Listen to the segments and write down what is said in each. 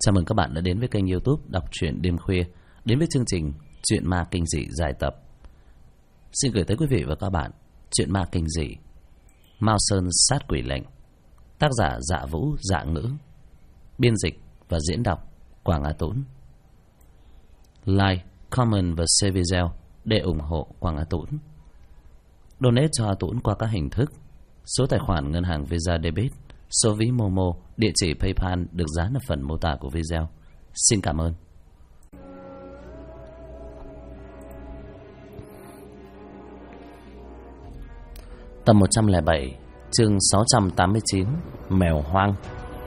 Chào mừng các bạn đã đến với kênh YouTube Đọc truyện đêm khuya, đến với chương trình Chuyện ma kinh dị dài tập. Xin gửi tới quý vị và các bạn Chuyện ma kinh dị Mao Sơn sát quỷ lệnh, tác giả Dạ Vũ Dạ Ngữ, biên dịch và diễn đọc Quảng Á Tũng. Like, comment và share video để ủng hộ Quảng Á Tũng. Donate cho Á Tũng qua các hình thức: số tài khoản ngân hàng Visa Debit, số ví Momo, địa chỉ PayPal được dán ở phần mô tả của video. Xin cảm ơn. Tập 107, chương 689, Mèo hoang.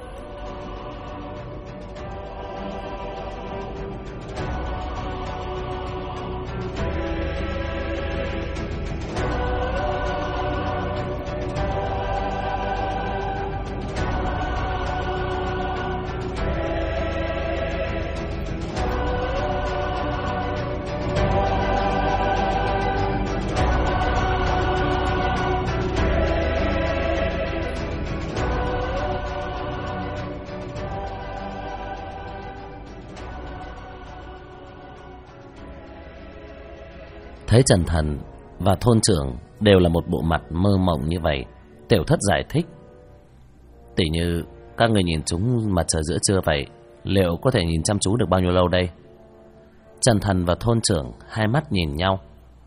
Thấy Trần Thần và thôn trưởng đều là một bộ mặt mơ mộng như vậy, Tiểu Thất giải thích: tỉ như các người nhìn chúng mặt trời giữa trưa vậy, liệu có thể nhìn chăm chú được bao nhiêu lâu đây? Trần Thần và thôn trưởng hai mắt nhìn nhau.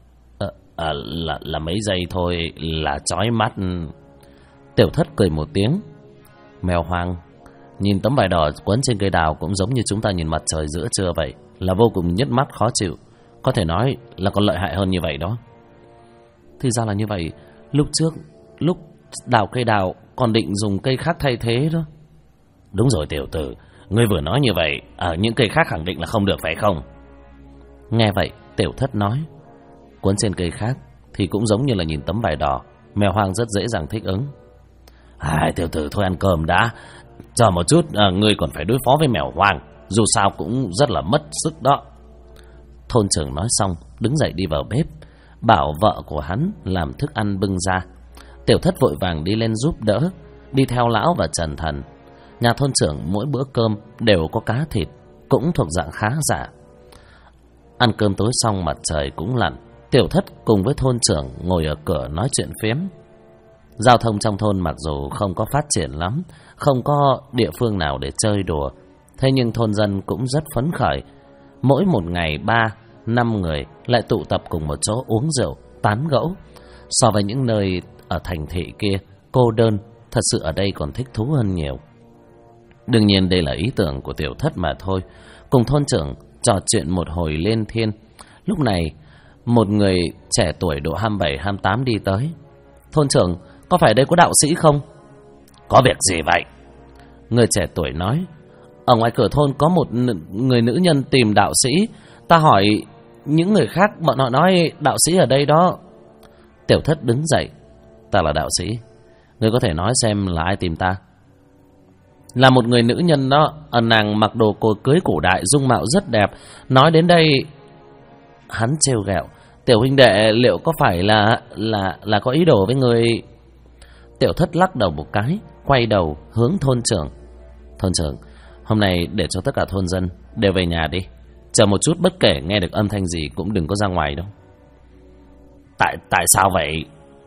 Là mấy giây thôi là chói mắt. Tiểu Thất cười một tiếng: mèo hoang, nhìn tấm vải đỏ quấn trên cây đào cũng giống như chúng ta nhìn mặt trời giữa trưa vậy, là vô cùng nhức mắt khó chịu. Có thể nói là còn lợi hại hơn như vậy đó. Thì ra là như vậy. Lúc trước, lúc đào cây đào còn định dùng cây khác thay thế đó. Đúng rồi tiểu tử, ngươi vừa nói như vậy, những cây khác khẳng định là không được phải không? Nghe vậy Tiểu Thất nói: cuốn trên cây khác thì cũng giống như là nhìn tấm vải đỏ, mèo hoang rất dễ dàng thích ứng. Tiểu tử thôi ăn cơm đã, chờ một chút, ngươi còn phải đối phó với mèo hoang, dù sao cũng rất là mất sức đó. Thôn trưởng nói xong đứng dậy đi vào bếp, bảo vợ của hắn làm thức ăn bưng ra. Tiểu Thất vội vàng đi lên giúp đỡ, đi theo lão và Trần Thần. Nhà thôn trưởng mỗi bữa cơm đều có cá thịt, cũng thuộc dạng khá giả. Ăn cơm tối xong mặt trời cũng lặn, Tiểu Thất cùng với thôn trưởng ngồi ở cửa nói chuyện phiếm. Giao thông trong thôn mặc dù không có phát triển lắm, không có địa phương nào để chơi đùa, thế nhưng thôn dân cũng rất phấn khởi. Mỗi một ngày 3-5 người lại tụ tập cùng một chỗ uống rượu, tán gẫu. So với những nơi ở thành thị kia cô đơn, thật sự ở đây còn thích thú hơn nhiều. Đương nhiên đây là ý tưởng của Tiểu Thất mà thôi. Cùng thôn trưởng trò chuyện một hồi lên thiên, lúc này một người trẻ tuổi độ 27-28 đi tới. Thôn trưởng, có phải đây có đạo sĩ không? Có việc gì vậy? Người trẻ tuổi nói: ở ngoài cửa thôn có một người nữ nhân tìm đạo sĩ. Ta hỏi những người khác, bọn họ nói đạo sĩ ở đây đó. Tiểu Thất đứng dậy: ta là đạo sĩ, ngươi có thể nói xem là ai tìm ta? Là một người nữ nhân đó, nàng mặc đồ cưới cổ đại, dung mạo rất đẹp. Nói đến đây hắn trêu ghẹo: tiểu huynh đệ, liệu có phải là có ý đồ với người? Tiểu Thất lắc đầu một cái, quay đầu hướng thôn trưởng: thôn trưởng, hôm nay để cho tất cả thôn dân đều về nhà đi, chờ một chút, bất kể nghe được âm thanh gì cũng đừng có ra ngoài đâu. Tại sao vậy?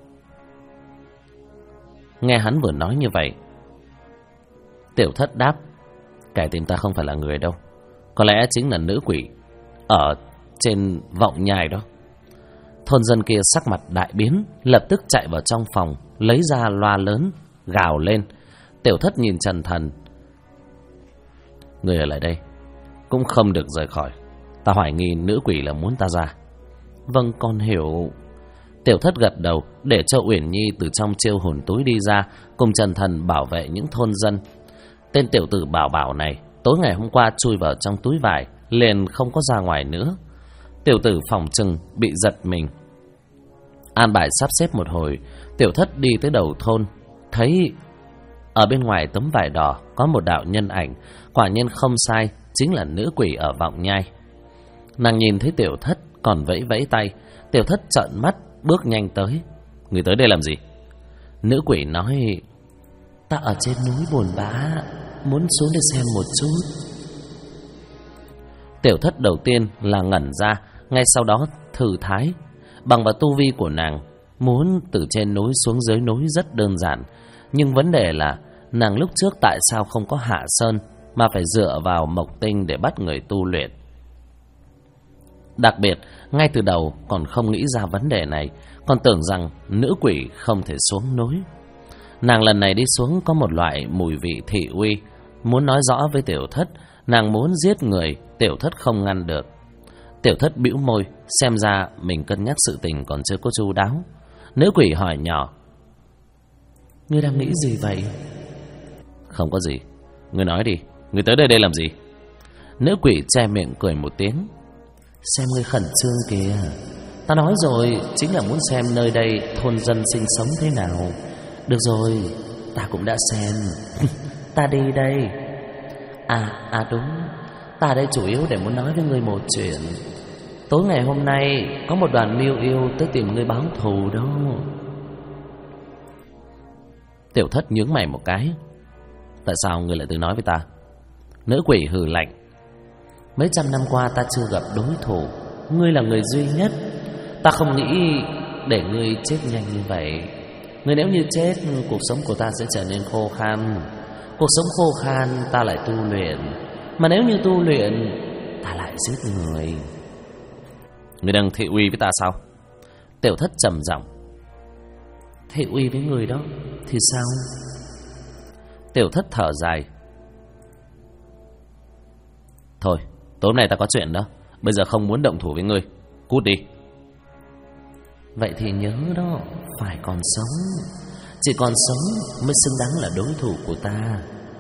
Nghe hắn vừa nói như vậy, Tiểu Thất đáp: kẻ tìm ta không phải là người đâu, có lẽ chính là nữ quỷ ở trên vọng nhai đó. Thôn dân kia sắc mặt đại biến, lập tức chạy vào trong phòng, lấy ra loa lớn gào lên. Tiểu Thất nhìn Trần Thần: người ở lại đây, cũng không được rời khỏi. Ta hoài nghi nữ quỷ là muốn ta ra. Vâng, con hiểu. Tiểu Thất gật đầu, để cho Uyển Nhi từ trong chiêu hồn túi đi ra, cùng Trần Thần bảo vệ những thôn dân. Tên tiểu tử Bảo Bảo này tối ngày hôm qua chui vào trong túi vải, liền không có ra ngoài nữa. Tiểu tử phòng trừng bị giật mình. An bài sắp xếp một hồi, Tiểu Thất đi tới đầu thôn, thấy ở bên ngoài tấm vải đỏ có một đạo nhân ảnh. Quả nhiên không sai, chính là nữ quỷ ở vọng nhai. Nàng nhìn thấy Tiểu Thất còn vẫy vẫy tay. Tiểu Thất trợn mắt bước nhanh tới. Người tới đây làm gì? Nữ quỷ nói: ta ở trên núi buồn bã, muốn xuống để xem một chút. Tiểu Thất đầu tiên là ngẩn ra, ngay sau đó thư thái. Bằng vào tu vi của nàng, muốn từ trên núi xuống dưới núi rất đơn giản. Nhưng vấn đề là nàng lúc trước tại sao không có hạ sơn, mà phải dựa vào mộc tinh để bắt người tu luyện. Đặc biệt, ngay từ đầu còn không nghĩ ra vấn đề này, còn tưởng rằng nữ quỷ không thể xuống núi. Nàng lần này đi xuống có một loại mùi vị thị uy, muốn nói rõ với Tiểu Thất, nàng muốn giết người, Tiểu Thất không ngăn được. Tiểu Thất bĩu môi, xem ra mình cân nhắc sự tình còn chưa có chu đáo. Nữ quỷ hỏi nhỏ: "Ngươi đang nghĩ gì vậy?" "Không có gì, ngươi nói đi, ngươi tới đây làm gì?" Nữ quỷ che miệng cười một tiếng: "Xem ngươi khẩn trương kìa. Ta nói rồi, chính là muốn xem nơi đây thôn dân sinh sống thế nào. Được rồi, ta cũng đã xem. Ta đi đây. À đúng, ta đây chủ yếu để muốn nói với ngươi một chuyện. Tối ngày hôm nay có một đoàn miêu yêu tới tìm ngươi báo thù đó." Tiểu Thất nhướng mày một cái: "Tại sao ngươi lại tự nói với ta?" Nữ quỷ hừ lạnh: "Mấy trăm năm qua ta chưa gặp đối thủ, ngươi là người duy nhất. Ta không nghĩ để ngươi chết nhanh như vậy. Ngươi nếu như chết, cuộc sống của ta sẽ trở nên khô khan. Cuộc sống khô khan ta lại tu luyện, mà nếu như tu luyện ta lại giết người." "Ngươi đang thị uy với ta sao?" Tiểu Thất trầm giọng: "Thị uy với người đó thì sao?" Tiểu Thất thở dài: "Thôi, tối hôm nay ta có chuyện đó, bây giờ không muốn động thủ với ngươi, cút đi." "Vậy thì nhớ đó, phải còn sống. Chỉ còn sống mới xứng đáng là đối thủ của ta."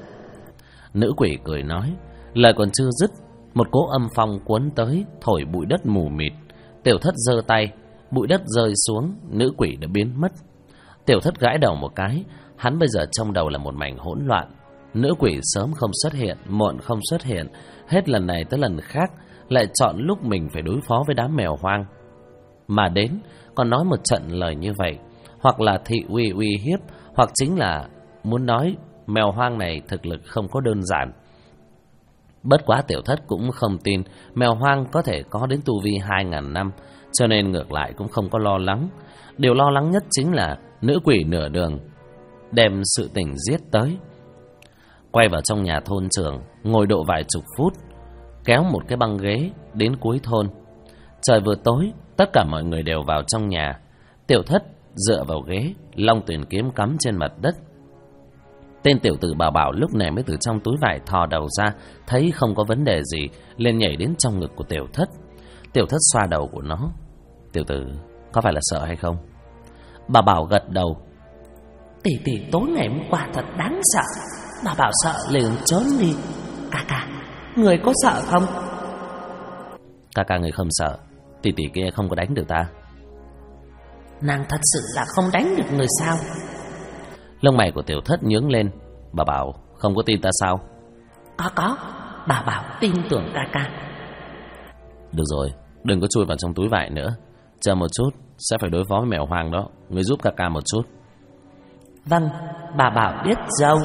Nữ quỷ cười nói, lời còn chưa dứt, một cỗ âm phong cuốn tới, thổi bụi đất mù mịt. Tiểu Thất giơ tay, bụi đất rơi xuống, nữ quỷ đã biến mất. Tiểu Thất gãi đầu một cái, hắn bây giờ trong đầu là một mảnh hỗn loạn. Nữ quỷ sớm không xuất hiện, muộn không xuất hiện, hết lần này tới lần khác lại chọn lúc mình phải đối phó với đám mèo hoang. Mà đến còn nói một trận lời như vậy, hoặc là thị uy hiếp, hoặc chính là muốn nói mèo hoang này thực lực không có đơn giản. Bất quá Tiểu Thất cũng không tin mèo hoang có thể có đến tu vi 2000 năm, cho nên ngược lại cũng không có lo lắng. Điều lo lắng nhất chính là nữ quỷ nửa đường đem sự tình giết tới. Quay vào trong nhà thôn trưởng, ngồi độ vài chục phút, kéo một cái băng ghế đến cuối thôn. Trời vừa tối, tất cả mọi người đều vào trong nhà. Tiểu Thất dựa vào ghế, long tuyển kiếm cắm trên mặt đất. Tên tiểu tử Bảo Bảo lúc này mới từ trong túi vải thò đầu ra, thấy không có vấn đề gì, liền nhảy đến trong ngực của Tiểu Thất. Tiểu Thất xoa đầu của nó: "Tiểu tử, có phải là sợ hay không?" Bảo Bảo gật đầu: "Tỷ tỷ tối ngày hôm qua thật đáng sợ. Bảo Bảo sợ liền trốn đi. Ca ca, người có sợ không?" "Ca ca người không sợ, tỷ tỷ kia không có đánh được ta." "Nàng thật sự là không đánh được người sao?" Lông mày của Tiểu Thất nhướng lên: "Bảo Bảo không có tin ta sao?" Có, Bảo Bảo tin tưởng ca ca." "Được rồi, đừng có chui vào trong túi vải nữa. Chờ một chút, sẽ phải đối phó với mèo hoang đó, người giúp ca ca một chút." "Vâng, Bảo Bảo biết rồi."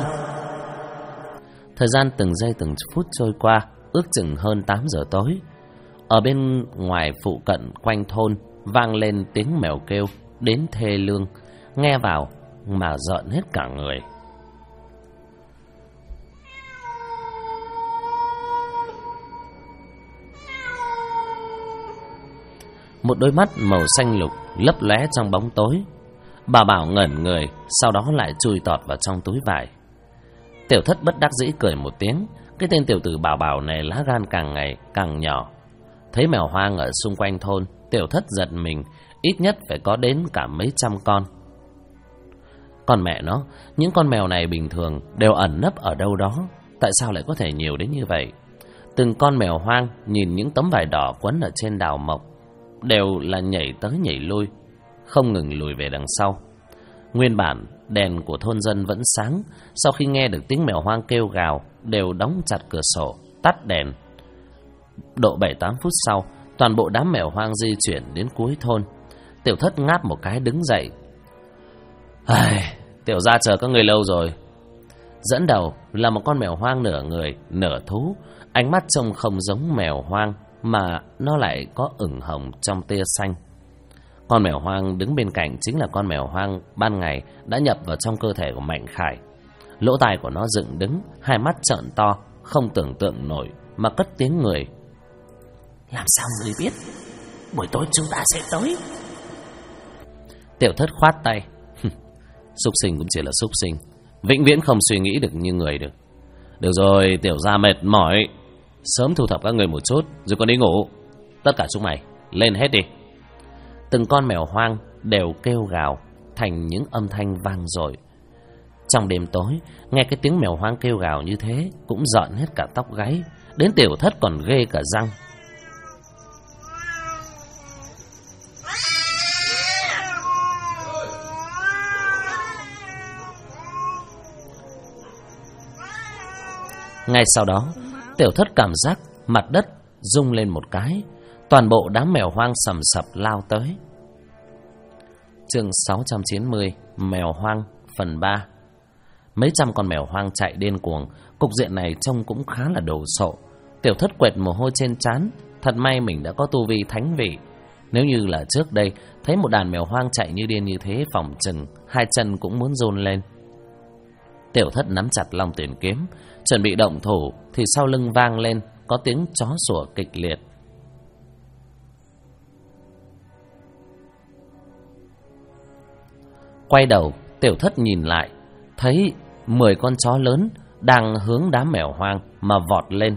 Thời gian từng giây từng phút trôi qua, ước chừng hơn 8 giờ tối. Ở bên ngoài phụ cận quanh thôn vang lên tiếng mèo kêu đến thê lương, nghe vào mà rợn hết cả người. Một đôi mắt màu xanh lục lấp lóe trong bóng tối. Bà Bảo ngẩn người, sau đó lại chui tọt vào trong túi vải. Tiểu Thất bất đắc dĩ cười một tiếng. Cái tên tiểu tử Bảo Bảo này lá gan càng ngày càng nhỏ. Thấy mèo hoang ở xung quanh thôn, Tiểu Thất giật mình, ít nhất phải có đến cả mấy trăm con. Còn mẹ nó, những con mèo này bình thường đều ẩn nấp ở đâu đó, tại sao lại có thể nhiều đến như vậy? Từng con mèo hoang nhìn những tấm vải đỏ quấn ở trên đào mộc, đều là nhảy tới nhảy lui, không ngừng lùi về đằng sau. Nguyên bản đèn của thôn dân vẫn sáng, sau khi nghe được tiếng mèo hoang kêu gào, đều đóng chặt cửa sổ, tắt đèn. Độ 7-8 phút sau, toàn bộ đám mèo hoang di chuyển đến cuối thôn. Tiểu Thất ngáp một cái đứng dậy: "Tiểu gia chờ các người lâu rồi." Dẫn đầu là một con mèo hoang nửa người nửa thú, ánh mắt trông không giống mèo hoang mà nó lại có ửng hồng trong tia xanh. Con mèo hoang đứng bên cạnh chính là con mèo hoang ban ngày đã nhập vào trong cơ thể của Mạnh Khải. Lỗ tai của nó dựng đứng, hai mắt trợn to, không tưởng tượng nổi mà cất tiếng người. Làm sao người biết? Buổi tối chúng ta sẽ tới. Tiểu Thất khoát tay. Súc sinh cũng chỉ là súc sinh, vĩnh viễn không suy nghĩ được như người được. Được rồi, tiểu gia mệt mỏi, sớm thu thập các người một chút rồi còn đi ngủ. Tất cả chúng mày lên hết đi. Từng con mèo hoang đều kêu gào thành những âm thanh vang dội. Trong đêm tối, nghe cái tiếng mèo hoang kêu gào như thế cũng rợn hết cả tóc gáy, đến Tiểu Thất còn ghê cả răng. Ngay sau đó, Tiểu Thất cảm giác mặt đất rung lên một cái, toàn bộ đám mèo hoang sầm sập lao tới. Chương 690, Mèo hoang phần 3. Mấy trăm con mèo hoang chạy điên cuồng, cục diện này trông cũng khá là đồ sộ. Tiểu Thất quệt mồ hôi trên trán, thật may mình đã có tu vi thánh vị. Nếu như là trước đây, thấy một đàn mèo hoang chạy như điên như thế, phỏng chừng hai chân cũng muốn run lên. Tiểu Thất nắm chặt long tuyển kiếm, chuẩn bị động thủ thì sau lưng vang lên có tiếng chó sủa kịch liệt. Quay đầu, Tiểu Thất nhìn lại, thấy 10 con chó lớn đang hướng đám mèo hoang mà vọt lên.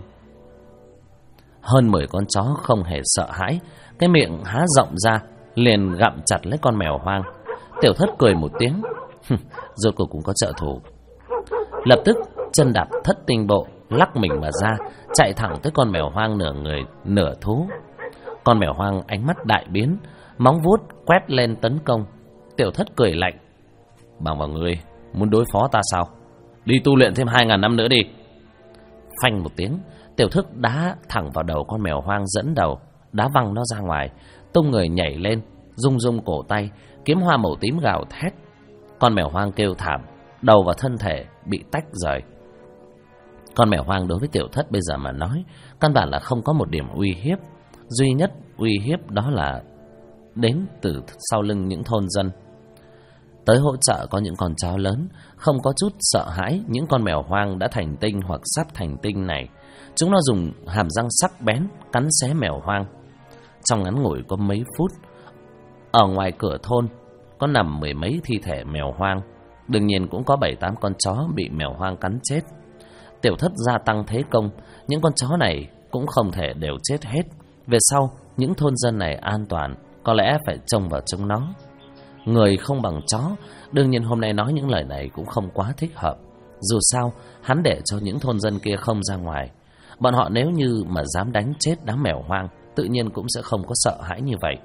Hơn 10 con chó không hề sợ hãi, cái miệng há rộng ra liền gặm chặt lấy con mèo hoang. Tiểu Thất cười một tiếng, rồi cô cũng có trợ thủ. Lập tức chân đạp thất tinh bộ, lắc mình mà ra, chạy thẳng tới con mèo hoang nửa người nửa thú. Con mèo hoang ánh mắt đại biến, móng vuốt quét lên tấn công. Tiểu Thất cười lạnh, bằng vào ngươi muốn đối phó ta sao? Đi tu luyện thêm 2000 năm nữa đi. Phanh một tiếng, Tiểu Thất đá thẳng vào đầu con mèo hoang dẫn đầu, đá văng nó ra ngoài, tung người nhảy lên, rung rung cổ tay, kiếm hoa màu tím gào thét. Con mèo hoang kêu thảm, đầu và thân thể bị tách rời. Con mèo hoang đối với Tiểu Thất bây giờ mà nói, căn bản là không có một điểm uy hiếp. Duy nhất uy hiếp đó là đến từ sau lưng những thôn dân. Tới hỗ trợ có những con chó lớn, không có chút sợ hãi những con mèo hoang đã thành tinh hoặc sắp thành tinh này. Chúng nó dùng hàm răng sắc bén cắn xé mèo hoang. Trong ngắn ngủi có mấy phút, ở ngoài cửa thôn có nằm 10 mấy thi thể mèo hoang. Đương nhiên cũng có 7-8 con chó bị mèo hoang cắn chết. Tiểu Thất gia tăng thế công, những con chó này cũng không thể đều chết hết. Về sau, những thôn dân này an toàn, có lẽ phải trông vào chúng nó. Người không bằng chó, đương nhiên hôm nay nói những lời này cũng không quá thích hợp. Dù sao, hắn để cho những thôn dân kia không ra ngoài. Bọn họ nếu như mà dám đánh chết đám mèo hoang, tự nhiên cũng sẽ không có sợ hãi như vậy.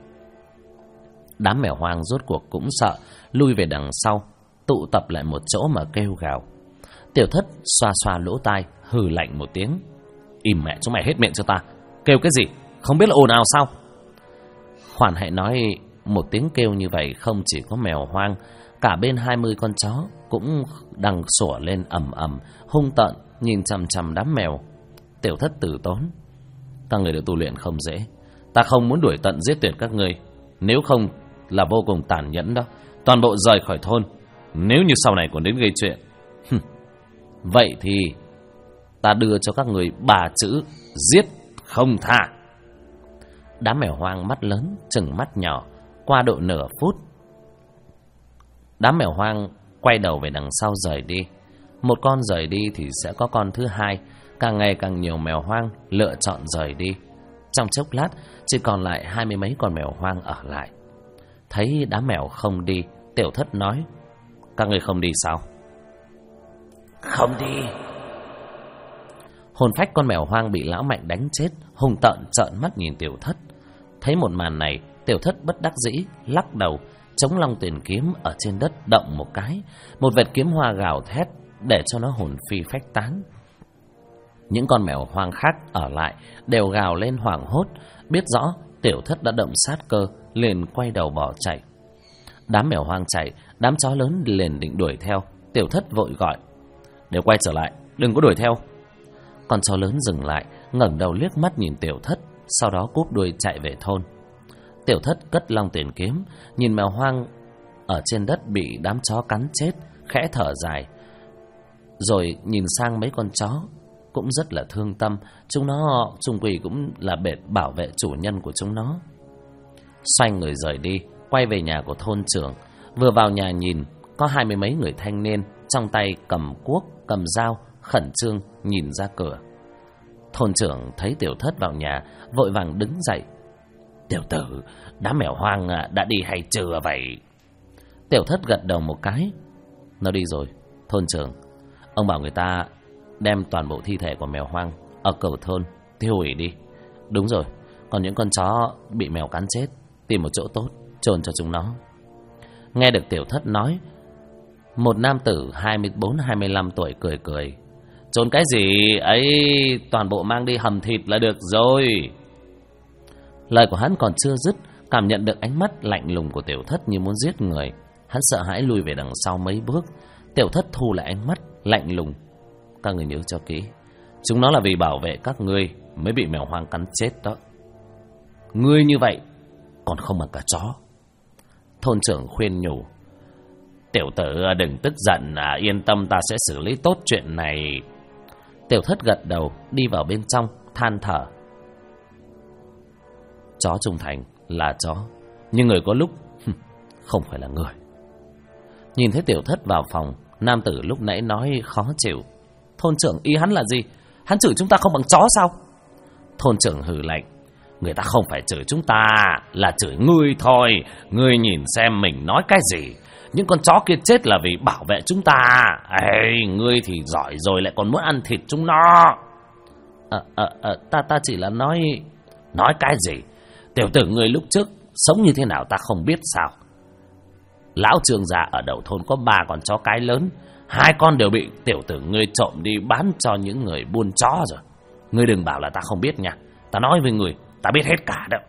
Đám mèo hoang rốt cuộc cũng sợ, lui về đằng sau, tụ tập lại một chỗ mà kêu gào. Tiểu Thất xoa xoa lỗ tai, hừ lạnh một tiếng. Im mẹ chúng mày hết miệng cho ta, kêu cái gì, không biết là ồn ào sao? Khoản hãy nói, một tiếng kêu như vậy không chỉ có mèo hoang, cả bên 20 con chó cũng đang sủa lên ầm ầm, hung tợn nhìn chằm chằm đám mèo. Tiểu Thất từ tốn, các người được tu luyện không dễ, ta không muốn đuổi tận giết tuyệt các người, nếu không là vô cùng tàn nhẫn đó. Toàn bộ rời khỏi thôn, nếu như sau này còn đến gây chuyện, vậy thì ta đưa cho các người 3 chữ: giết không tha. Đám mèo hoang mắt lớn chừng mắt nhỏ. Qua độ nửa phút, đám mèo hoang quay đầu về đằng sau rời đi. Một con rời đi thì sẽ có con thứ hai. Càng ngày càng nhiều mèo hoang lựa chọn rời đi. Trong chốc lát chỉ còn lại 20 mấy con mèo hoang ở lại. Thấy đám mèo không đi, Tiểu Thất nói, các người không đi sao? Không đi. Hồn phách con mèo hoang bị lão Mạnh đánh chết, hung tợn trợn mắt nhìn Tiểu Thất. Thấy một màn này, Tiểu Thất bất đắc dĩ lắc đầu, chống long tuyển kiếm ở trên đất động một cái, một vệt kiếm hoa gào thét để cho nó hồn phi phách tán. Những con mèo hoang khác ở lại đều gào lên hoảng hốt, biết rõ Tiểu Thất đã động sát cơ, liền quay đầu bỏ chạy. Đám mèo hoang chạy, đám chó lớn liền định đuổi theo. Tiểu Thất vội gọi, đều quay trở lại, đừng có đuổi theo. Con chó lớn dừng lại, ngẩng đầu liếc mắt nhìn Tiểu Thất, sau đó cúp đuôi chạy về thôn. Tiểu Thất cất long tiền kiếm, nhìn mèo hoang ở trên đất bị đám chó cắn chết, khẽ thở dài, rồi nhìn sang mấy con chó cũng rất là thương tâm. Chúng nó chung quy cũng là bệ bảo vệ chủ nhân của chúng nó. Xoay người rời đi, quay về nhà của thôn trưởng. Vừa vào nhà nhìn, có 20 mấy người thanh niên, trong tay cầm cuốc, cầm dao, khẩn trương nhìn ra cửa. Thôn trưởng thấy Tiểu Thất vào nhà, vội vàng đứng dậy. Tiểu tử, đám mèo hoang đã đi hay chưa vậy? Tiểu Thất gật đầu một cái. Nó đi rồi, thôn trưởng. Ông bảo người ta đem toàn bộ thi thể của mèo hoang ở cầu thôn tiêu hủy đi. Đúng rồi, còn những con chó bị mèo cắn chết, tìm một chỗ tốt chôn cho chúng nó. Nghe được Tiểu Thất nói, một nam tử 24-25 tuổi cười cười. Chôn cái gì ấy, toàn bộ mang đi hầm thịt là được rồi. Lời của hắn còn chưa dứt, cảm nhận được ánh mắt lạnh lùng của Tiểu Thất như muốn giết người. Hắn sợ hãi lùi về đằng sau mấy bước. Tiểu Thất thu lại ánh mắt lạnh lùng. Các người nhớ cho kỹ, chúng nó là vì bảo vệ các ngươi mới bị mèo hoang cắn chết đó. Ngươi như vậy còn không bằng cả chó. Thôn trưởng khuyên nhủ. Tiểu tử đừng tức giận, yên tâm, ta sẽ xử lý tốt chuyện này. Tiểu Thất gật đầu, đi vào bên trong, than thở. Chó trung thành là chó, nhưng người có lúc không phải là người. Nhìn thấy Tiểu Thất vào phòng, nam tử lúc nãy nói khó chịu. Thôn trưởng ý hắn là gì? Hắn chửi chúng ta không bằng chó sao? Thôn trưởng hừ lạnh. Người ta không phải chửi chúng ta, là chửi ngươi thôi. Ngươi nhìn xem mình nói cái gì. Những con chó kia chết là vì bảo vệ chúng ta. Ê, ngươi thì giỏi rồi lại còn muốn ăn thịt chúng nó. Ta chỉ là nói... Nói cái gì? Tiểu tử ngươi lúc trước sống như thế nào ta không biết sao? Lão Trương gia ở đầu thôn có 3 con chó cái lớn, 2 con đều bị tiểu tử ngươi trộm đi bán cho những người buôn chó rồi. Ngươi đừng bảo là ta không biết nha. Ta nói với ngươi, ta biết hết cả đó.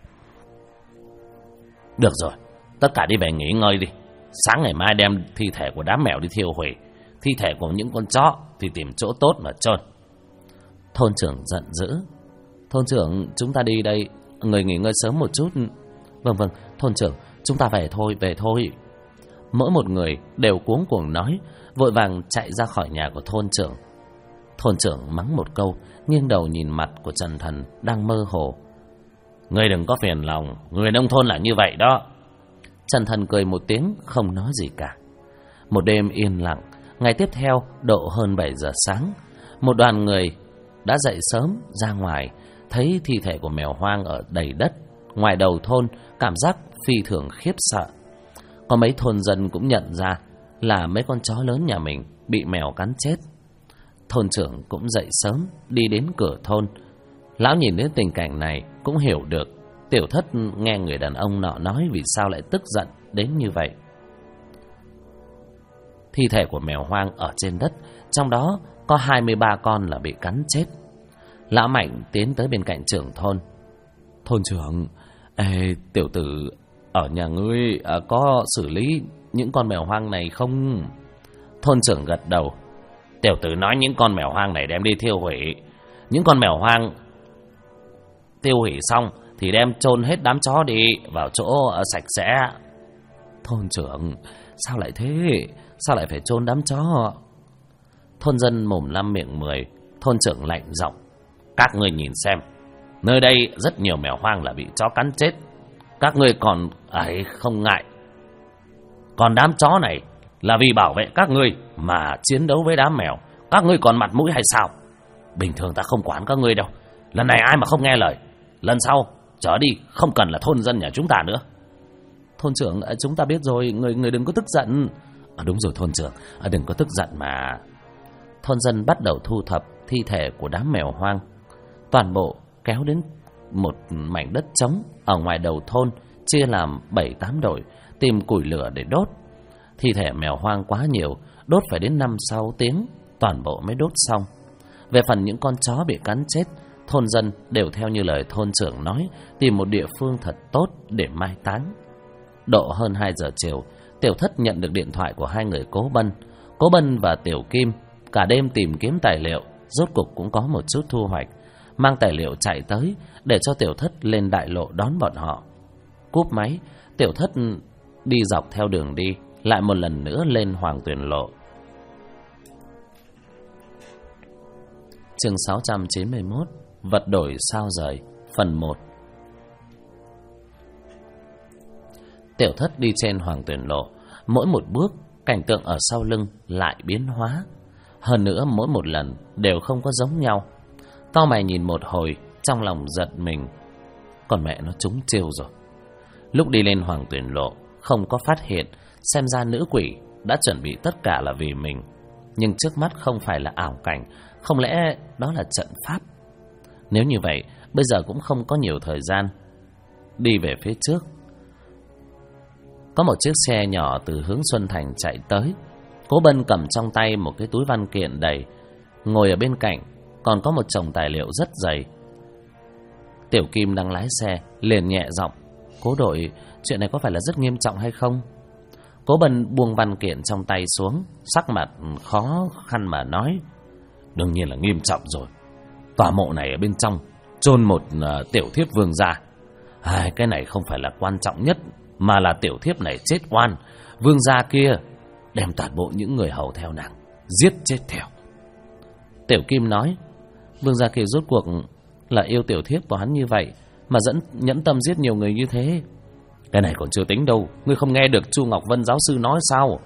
Được rồi, tất cả đi về nghỉ ngơi đi. Sáng ngày mai đem thi thể của đám mèo đi thiêu hủy. Thi thể của những con chó thì tìm chỗ tốt mà chôn. Thôn trưởng giận dữ. Thôn trưởng, chúng ta đi đây, người nghỉ ngơi sớm một chút. Vâng, thôn trưởng, chúng ta về thôi. Mỗi một người đều cuống cuồng nói, vội vàng chạy ra khỏi nhà của thôn trưởng. Thôn trưởng mắng một câu, nghiêng đầu nhìn mặt của Trần Thần đang mơ hồ. Ngươi đừng có phiền lòng, người nông thôn là như vậy đó. Trần Thần cười một tiếng, không nói gì cả. Một đêm yên lặng. Ngày tiếp theo, độ hơn 7 giờ sáng, một đoàn người đã dậy sớm ra ngoài, thấy thi thể của mèo hoang ở đầy đất ngoài đầu thôn, cảm giác phi thường khiếp sợ. Có mấy thôn dân cũng nhận ra là mấy con chó lớn nhà mình bị mèo cắn chết. Thôn trưởng cũng dậy sớm đi đến cửa thôn. Lão nhìn đến tình cảnh này cũng hiểu được Tiểu Thất nghe người đàn ông nọ nói vì sao lại tức giận đến như vậy. Thi thể của mèo hoang ở trên đất, trong đó có 23 con là bị cắn chết. Lão Mạnh tiến tới bên cạnh trưởng thôn. Thôn trưởng, tiểu tử ở nhà ngươi có xử lý những con mèo hoang này không? Thôn trưởng gật đầu. Tiểu tử nói những con mèo hoang này đem đi thiêu hủy. Những con mèo hoang tiêu hủy xong thì đem chôn hết đám chó đi vào chỗ sạch sẽ. Thôn trưởng, sao lại thế? Sao lại phải chôn đám chó? Thôn dân mồm 5 miệng 10. Thôn trưởng lạnh giọng. Các ngươi nhìn xem, nơi đây rất nhiều mèo hoang là bị chó cắn chết. Các ngươi còn không ngại. Còn đám chó này là vì bảo vệ các ngươi mà chiến đấu với đám mèo. Các ngươi còn mặt mũi hay sao? Bình thường ta không quản các ngươi đâu. Lần này ai mà không nghe lời, lần sau trở đi không cần là thôn dân nhà chúng ta nữa. Thôn trưởng, chúng ta biết rồi, người đừng có tức giận. Đúng rồi thôn trưởng, đừng có tức giận mà. Thôn dân bắt đầu thu thập thi thể của đám mèo hoang. Toàn bộ kéo đến một mảnh đất trống ở ngoài đầu thôn, chia làm 7-8 đội, tìm củi lửa để đốt. Thi thể mèo hoang quá nhiều, đốt phải đến 5-6 tiếng, toàn bộ mới đốt xong. Về phần những con chó bị cắn chết, thôn dân đều theo như lời thôn trưởng nói, tìm một địa phương thật tốt để mai táng. Độ hơn 2 giờ chiều, Tiểu Thất nhận được điện thoại của 2 người Cố Bân. Cố Bân và Tiểu Kim Cả đêm tìm kiếm tài liệu, rốt cục cũng có một chút thu hoạch. Mang tài liệu chạy tới để cho Tiểu Thất lên đại lộ đón bọn họ. Cúp máy, Tiểu Thất đi dọc theo đường đi, lại một lần nữa lên Hoàng Tuyền Lộ. Chương 691, vật đổi sao rời, phần 1. Tiểu Thất đi trên Hoàng Tuyền Lộ, mỗi một bước cảnh tượng ở sau lưng lại biến hóa. Hơn nữa mỗi một lần đều không có giống nhau. Cau mày nhìn một hồi, trong lòng giật mình. Còn mẹ nó trúng chiêu rồi. Lúc đi lên Hoàng Tuyền Lộ không có phát hiện, xem ra nữ quỷ đã chuẩn bị tất cả là vì mình. Nhưng trước mắt không phải là ảo cảnh, không lẽ đó là trận pháp? Nếu như vậy, bây giờ cũng không có nhiều thời gian. Đi về phía trước, có một chiếc xe nhỏ từ hướng Xuân Thành chạy tới. Cố Bân cầm trong tay một cái túi văn kiện đầy, ngồi ở bên cạnh còn có một chồng tài liệu rất dày. Tiểu Kim đang lái xe liền nhẹ giọng: "Cố đội, chuyện này có phải là rất nghiêm trọng hay không?" Cố Bân buông văn kiện trong tay xuống, sắc mặt khó khăn mà nói: "Đương nhiên là nghiêm trọng rồi. Tòa mộ này ở bên trong chôn một tiểu thiếp vương gia. Cái này không phải là quan trọng nhất, mà là tiểu thiếp này chết oan. Vương gia kia đem toàn bộ những người hầu theo nàng giết chết theo." Tiểu Kim nói: "Vương gia kia rốt cuộc là yêu tiểu thiếp của hắn như vậy mà nhẫn tâm giết nhiều người như thế." "Cái này còn chưa tính đâu. Ngươi không nghe được Chu Ngọc Vân giáo sư nói sao?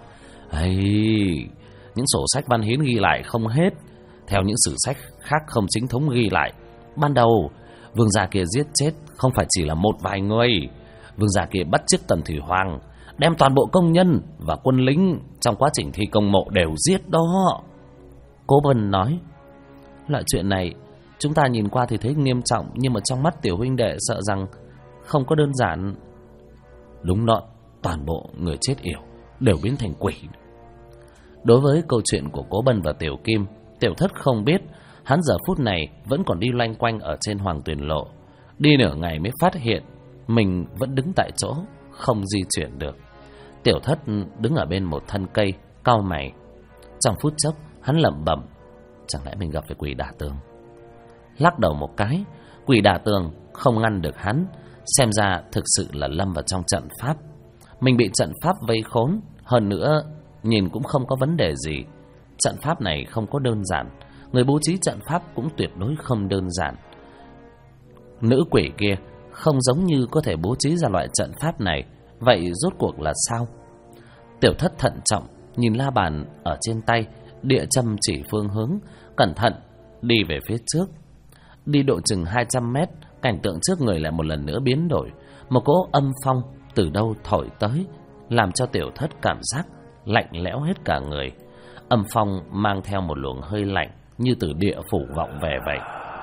Những sổ sách văn hiến ghi lại không hết. Theo những sử sách khác không chính thống ghi lại, ban đầu vương gia kia giết chết không phải chỉ là một vài người. Vương gia kia bắt chước Tần Thủy Hoàng, đem toàn bộ công nhân và quân lính trong quá trình thi công mộ đều giết đó." Cố Vân nói: "Loại chuyện này chúng ta nhìn qua thì thấy nghiêm trọng, nhưng mà trong mắt tiểu huynh đệ sợ rằng không có đơn giản." "Đúng đó, toàn bộ người chết yểu đều biến thành quỷ." Đối với câu chuyện của Cố Bân và Tiểu Kim, Tiểu Thất không biết. Hắn giờ phút này vẫn còn đi loanh quanh ở trên Hoàng Tuyền Lộ. Đi nửa ngày mới phát hiện mình vẫn đứng tại chỗ, không di chuyển được. Tiểu Thất đứng ở bên một thân cây, cau mày. Trong phút chốc hắn lẩm bẩm: chẳng lẽ mình gặp phải quỷ đả tường? Lắc đầu một cái, quỷ đả tường không ngăn được hắn. Xem ra thực sự là lâm vào trong trận pháp. Mình bị trận pháp vây khốn, hơn nữa nhìn cũng không có vấn đề gì. Trận pháp này không có đơn giản, người bố trí trận pháp cũng tuyệt đối không đơn giản. Nữ quỷ kia không giống như có thể bố trí ra loại trận pháp này. Vậy rốt cuộc là sao? Tiểu Thất thận trọng nhìn la bàn ở trên tay, địa châm chỉ phương hướng, cẩn thận đi về phía trước. Đi độ chừng 200 mét, cảnh tượng trước người lại một lần nữa biến đổi. Một cỗ âm phong từ đâu thổi tới, làm cho Tiểu Thất cảm giác lạnh lẽo hết cả người. Âm phong mang theo một luồng hơi lạnh như từ địa phủ vọng về vậy.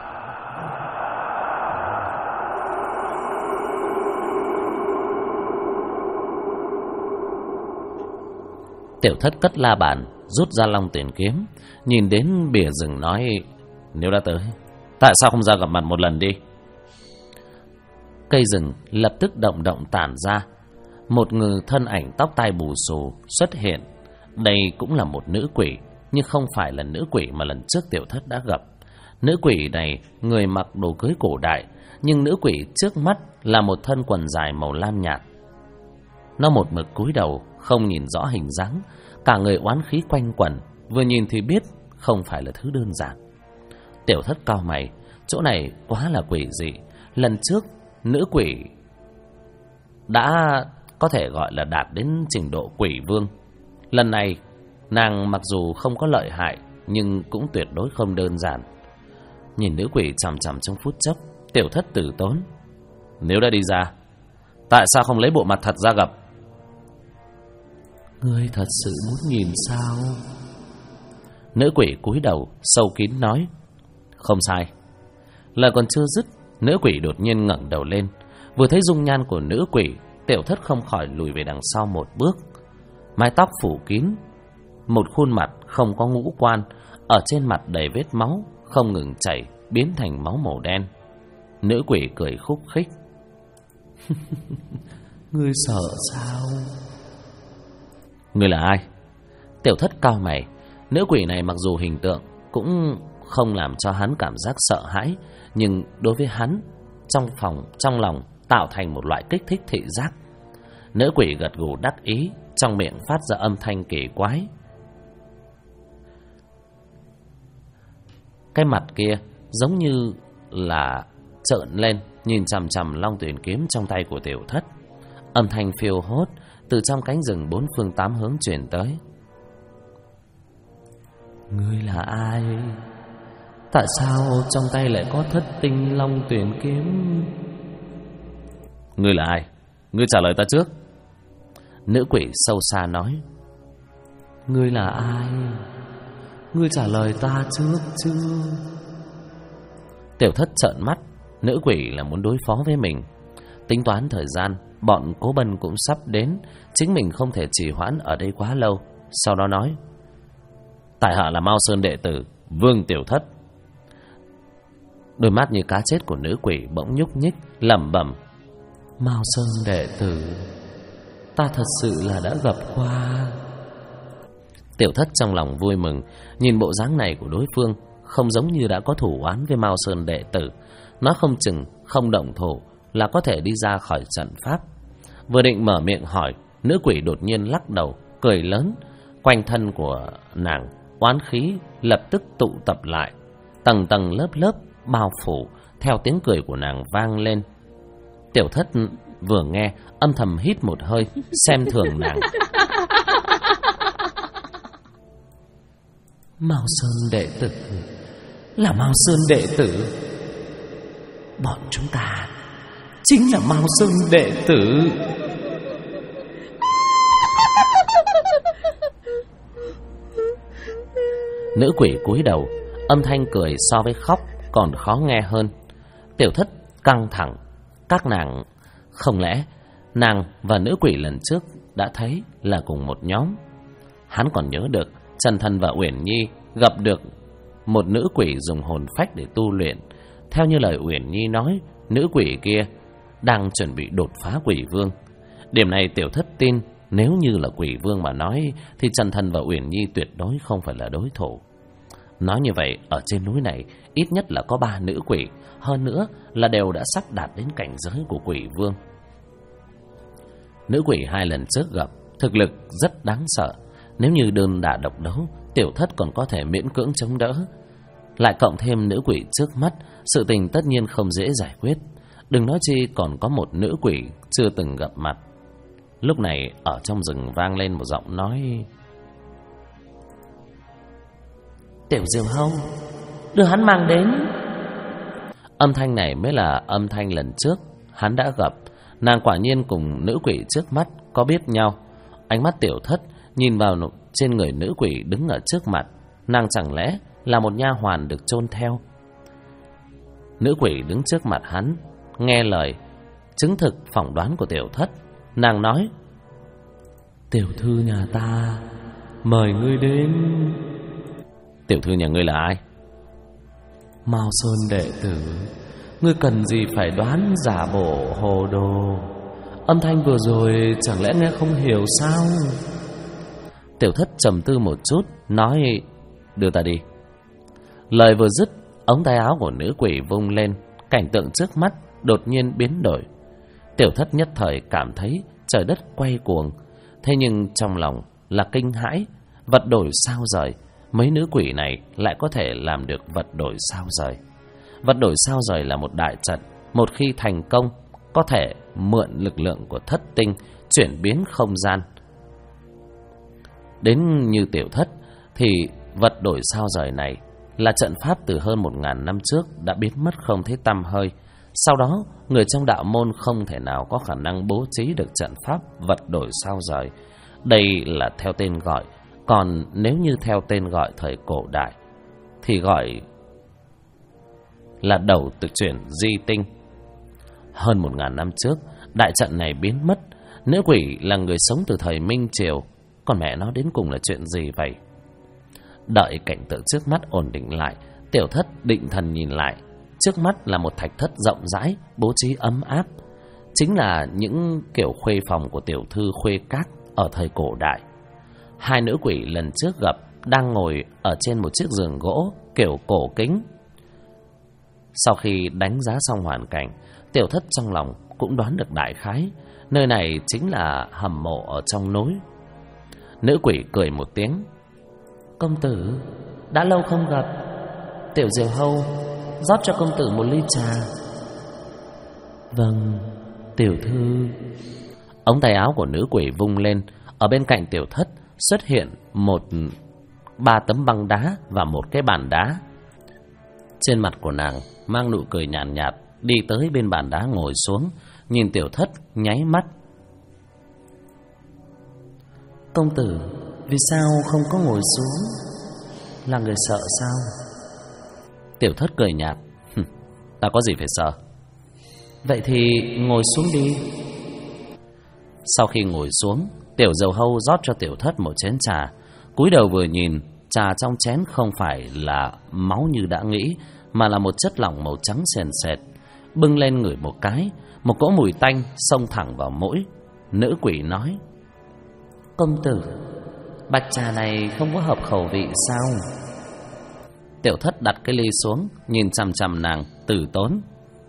Tiểu Thất cất la bàn, rút ra long tuyển kiếm, nhìn đến bìa rừng nói: "Nếu đã tới, tại sao không ra gặp mặt một lần đi?" Cây rừng lập tức động động tản ra. Một người thân ảnh tóc tai bù xù xuất hiện. Đây cũng là một nữ quỷ, nhưng không phải là nữ quỷ mà lần trước Tiểu Thất đã gặp. Nữ quỷ này người mặc đồ cưới cổ đại, nhưng nữ quỷ trước mắt là một thân quần dài màu lam nhạt. Nó một mực cúi đầu, không nhìn rõ hình dáng, cả người oán khí quanh quẩn, vừa nhìn thì biết không phải là thứ đơn giản. Tiểu Thất cau mày, chỗ này quá là quỷ dị. Lần trước nữ quỷ đã có thể gọi là đạt đến trình độ quỷ vương. Lần này nàng mặc dù không có lợi hại, nhưng cũng tuyệt đối không đơn giản. Nhìn nữ quỷ chằm chằm trong phút chốc, Tiểu Thất từ tốn: "Nếu đã đi ra, tại sao không lấy bộ mặt thật ra gặp?" "Ngươi thật sự muốn nhìn sao?" Nữ quỷ cúi đầu sâu kín nói. "Không sai." Lời còn chưa dứt, nữ quỷ đột nhiên ngẩng đầu lên. Vừa thấy dung nhan của nữ quỷ, Tiểu Thất không khỏi lùi về đằng sau một bước. Mái tóc phủ kín, một khuôn mặt không có ngũ quan, ở trên mặt đầy vết máu không ngừng chảy, biến thành máu màu đen. Nữ quỷ cười khúc khích: "Ngươi sợ sao?" "Ngươi là ai?" Tiểu Thất cau mày, Nữ quỷ này mặc dù hình tượng cũng không làm cho hắn cảm giác sợ hãi, nhưng đối với hắn, trong lòng tạo thành một loại kích thích thị giác. Nữ quỷ gật gù đắc ý, trong miệng phát ra âm thanh kỳ quái. Cái mặt kia giống như là trợn lên, nhìn chằm chằm long tuyển kiếm trong tay của Tiểu Thất. Âm thanh phiêu hốt từ trong cánh rừng bốn phương tám hướng truyền tới. Ngươi là ai? Tại sao trong tay lại có thất tinh long tuyển kiếm? Ngươi là ai? Ngươi trả lời ta trước. Nữ quỷ sâu xa nói. Ngươi là ai? Ngươi trả lời ta trước chứ? Tiểu Thất trợn mắt. Nữ quỷ là muốn đối phó với mình. Tính toán thời gian, bọn Cố Bân cũng sắp đến, chính mình không thể trì hoãn ở đây quá lâu. Sau đó nói. Tại hạ là Mao Sơn đệ tử Vương Tiểu Thất. Đôi mắt như cá chết của nữ quỷ bỗng nhúc nhích, lẩm bẩm. Mao Sơn đệ tử, ta thật sự là đã gặp qua. Tiểu Thất trong lòng vui mừng, nhìn bộ dáng này của đối phương không giống như đã có thủ oán với Mao Sơn đệ tử. Nó không chừng không động thủ là có thể đi ra khỏi trận pháp. Vừa định mở miệng hỏi, nữ quỷ đột nhiên lắc đầu, cười lớn. Quanh thân của nàng oán khí lập tức tụ tập lại, tầng tầng lớp lớp bao phủ theo tiếng cười của nàng vang lên. Tiểu Thất vừa nghe âm thầm hít một hơi, xem thường nàng. Mao Sơn đệ tử là Mao Sơn đệ tử. Bọn chúng ta chính là Mao Sơn đệ tử. Nữ quỷ cúi đầu, âm thanh cười so với khóc còn khó nghe hơn. Tiểu Thất căng thẳng. Các nàng, không lẽ nàng và nữ quỷ lần trước đã thấy là cùng một nhóm? Hắn còn nhớ được Trần Thần và Uyển Nhi gặp được một nữ quỷ dùng hồn phách để tu luyện. Theo như lời Uyển Nhi nói, nữ quỷ kia đang chuẩn bị đột phá quỷ vương. Điểm này Tiểu Thất tin, nếu như là quỷ vương mà nói thì Trần Thần và Uyển Nhi tuyệt đối không phải là đối thủ. Nói như vậy, ở trên núi này ít nhất là có 3 nữ quỷ, hơn nữa là đều đã sắp đạt đến cảnh giới của quỷ vương. Nữ quỷ 2 lần trước gặp, thực lực rất đáng sợ. Nếu như đơn đả độc đấu, Tiểu Thất còn có thể miễn cưỡng chống đỡ. Lại cộng thêm nữ quỷ trước mắt, sự tình tất nhiên không dễ giải quyết. Đừng nói chi còn có một nữ quỷ chưa từng gặp mặt. Lúc này ở trong rừng vang lên một giọng nói. Tiểu Diều Hâu, đưa hắn mang đến. Âm thanh này mới là âm thanh lần trước hắn đã gặp. Nàng quả nhiên cùng nữ quỷ trước mắt có biết nhau. Ánh mắt Tiểu Thất nhìn vào trên người nữ quỷ đứng ở trước mặt. Nàng chẳng lẽ là một nha hoàn được chôn theo? Nữ quỷ đứng trước mặt hắn, nghe lời chứng thực phỏng đoán của Tiểu Thất. Nàng nói. Tiểu thư nhà ta mời ngươi đến. Tiểu thư nhà ngươi là ai? Mao Sơn đệ tử. Ngươi cần gì phải đoán giả bộ hồ đồ? Âm thanh vừa rồi chẳng lẽ nghe không hiểu sao? Tiểu Thất trầm tư một chút, nói. Đưa ta đi. Lời vừa dứt, ống tay áo của nữ quỷ vung lên. Cảnh tượng trước mắt đột nhiên biến đổi. Tiểu Thất nhất thời cảm thấy trời đất quay cuồng. Thế nhưng trong lòng là kinh hãi. Vật đổi sao rời. Mấy nữ quỷ này lại có thể làm được vật đổi sao rời. Vật đổi sao rời là một đại trận. Một khi thành công, có thể mượn lực lượng của thất tinh chuyển biến không gian. Đến như Tiểu Thất thì vật đổi sao rời này là trận pháp từ hơn 1000 năm trước đã biến mất không thấy tăm hơi. Sau đó, người trong đạo môn không thể nào có khả năng bố trí được trận pháp vật đổi sao rời. Đây là theo tên gọi. Còn nếu như theo tên gọi thời cổ đại thì gọi là đầu tự chuyển di tinh. Hơn 1000 năm trước, đại trận này biến mất. Nữ quỷ là người sống từ thời Minh Triều. Còn mẹ nó đến cùng là chuyện gì vậy? Đợi cảnh tượng trước mắt ổn định lại, Tiểu Thất định thần nhìn lại. Trước mắt là một thạch thất rộng rãi, bố trí ấm áp. Chính là những kiểu khuê phòng của tiểu thư khuê các ở thời cổ đại. 2 nữ quỷ lần trước gặp đang ngồi ở trên một chiếc giường gỗ kiểu cổ kính. Sau khi đánh giá xong hoàn cảnh, Tiểu Thất trong lòng cũng đoán được đại khái nơi này chính là hầm mộ ở trong núi. Nữ quỷ cười một tiếng. Công tử, đã lâu không gặp. Tiểu Diều Hâu rót cho công tử một ly trà. Vâng, tiểu thư. Ống tay áo của nữ quỷ vung lên. Ở bên cạnh Tiểu Thất xuất hiện 3 tấm băng đá và một cái bàn đá. Trên mặt của nàng mang nụ cười nhàn nhạt, đi tới bên bàn đá ngồi xuống, nhìn Tiểu Thất nháy mắt. Công tử, vì sao không có ngồi xuống? Là người sợ sao? Tiểu Thất cười nhạt. Ta có gì phải sợ? Vậy thì ngồi xuống đi. Sau khi ngồi xuống, Tiểu Diều Hâu rót cho Tiểu Thất một chén trà. Cúi đầu vừa nhìn, trà trong chén không phải là máu như đã nghĩ, mà là một chất lỏng màu trắng sền sệt. Bưng lên ngửi một cái, một cỗ mùi tanh xông thẳng vào mũi. Nữ quỷ nói. Công tử, bạch trà này không có hợp khẩu vị sao? Tiểu Thất đặt cái ly xuống, nhìn chằm chằm nàng, từ tốn.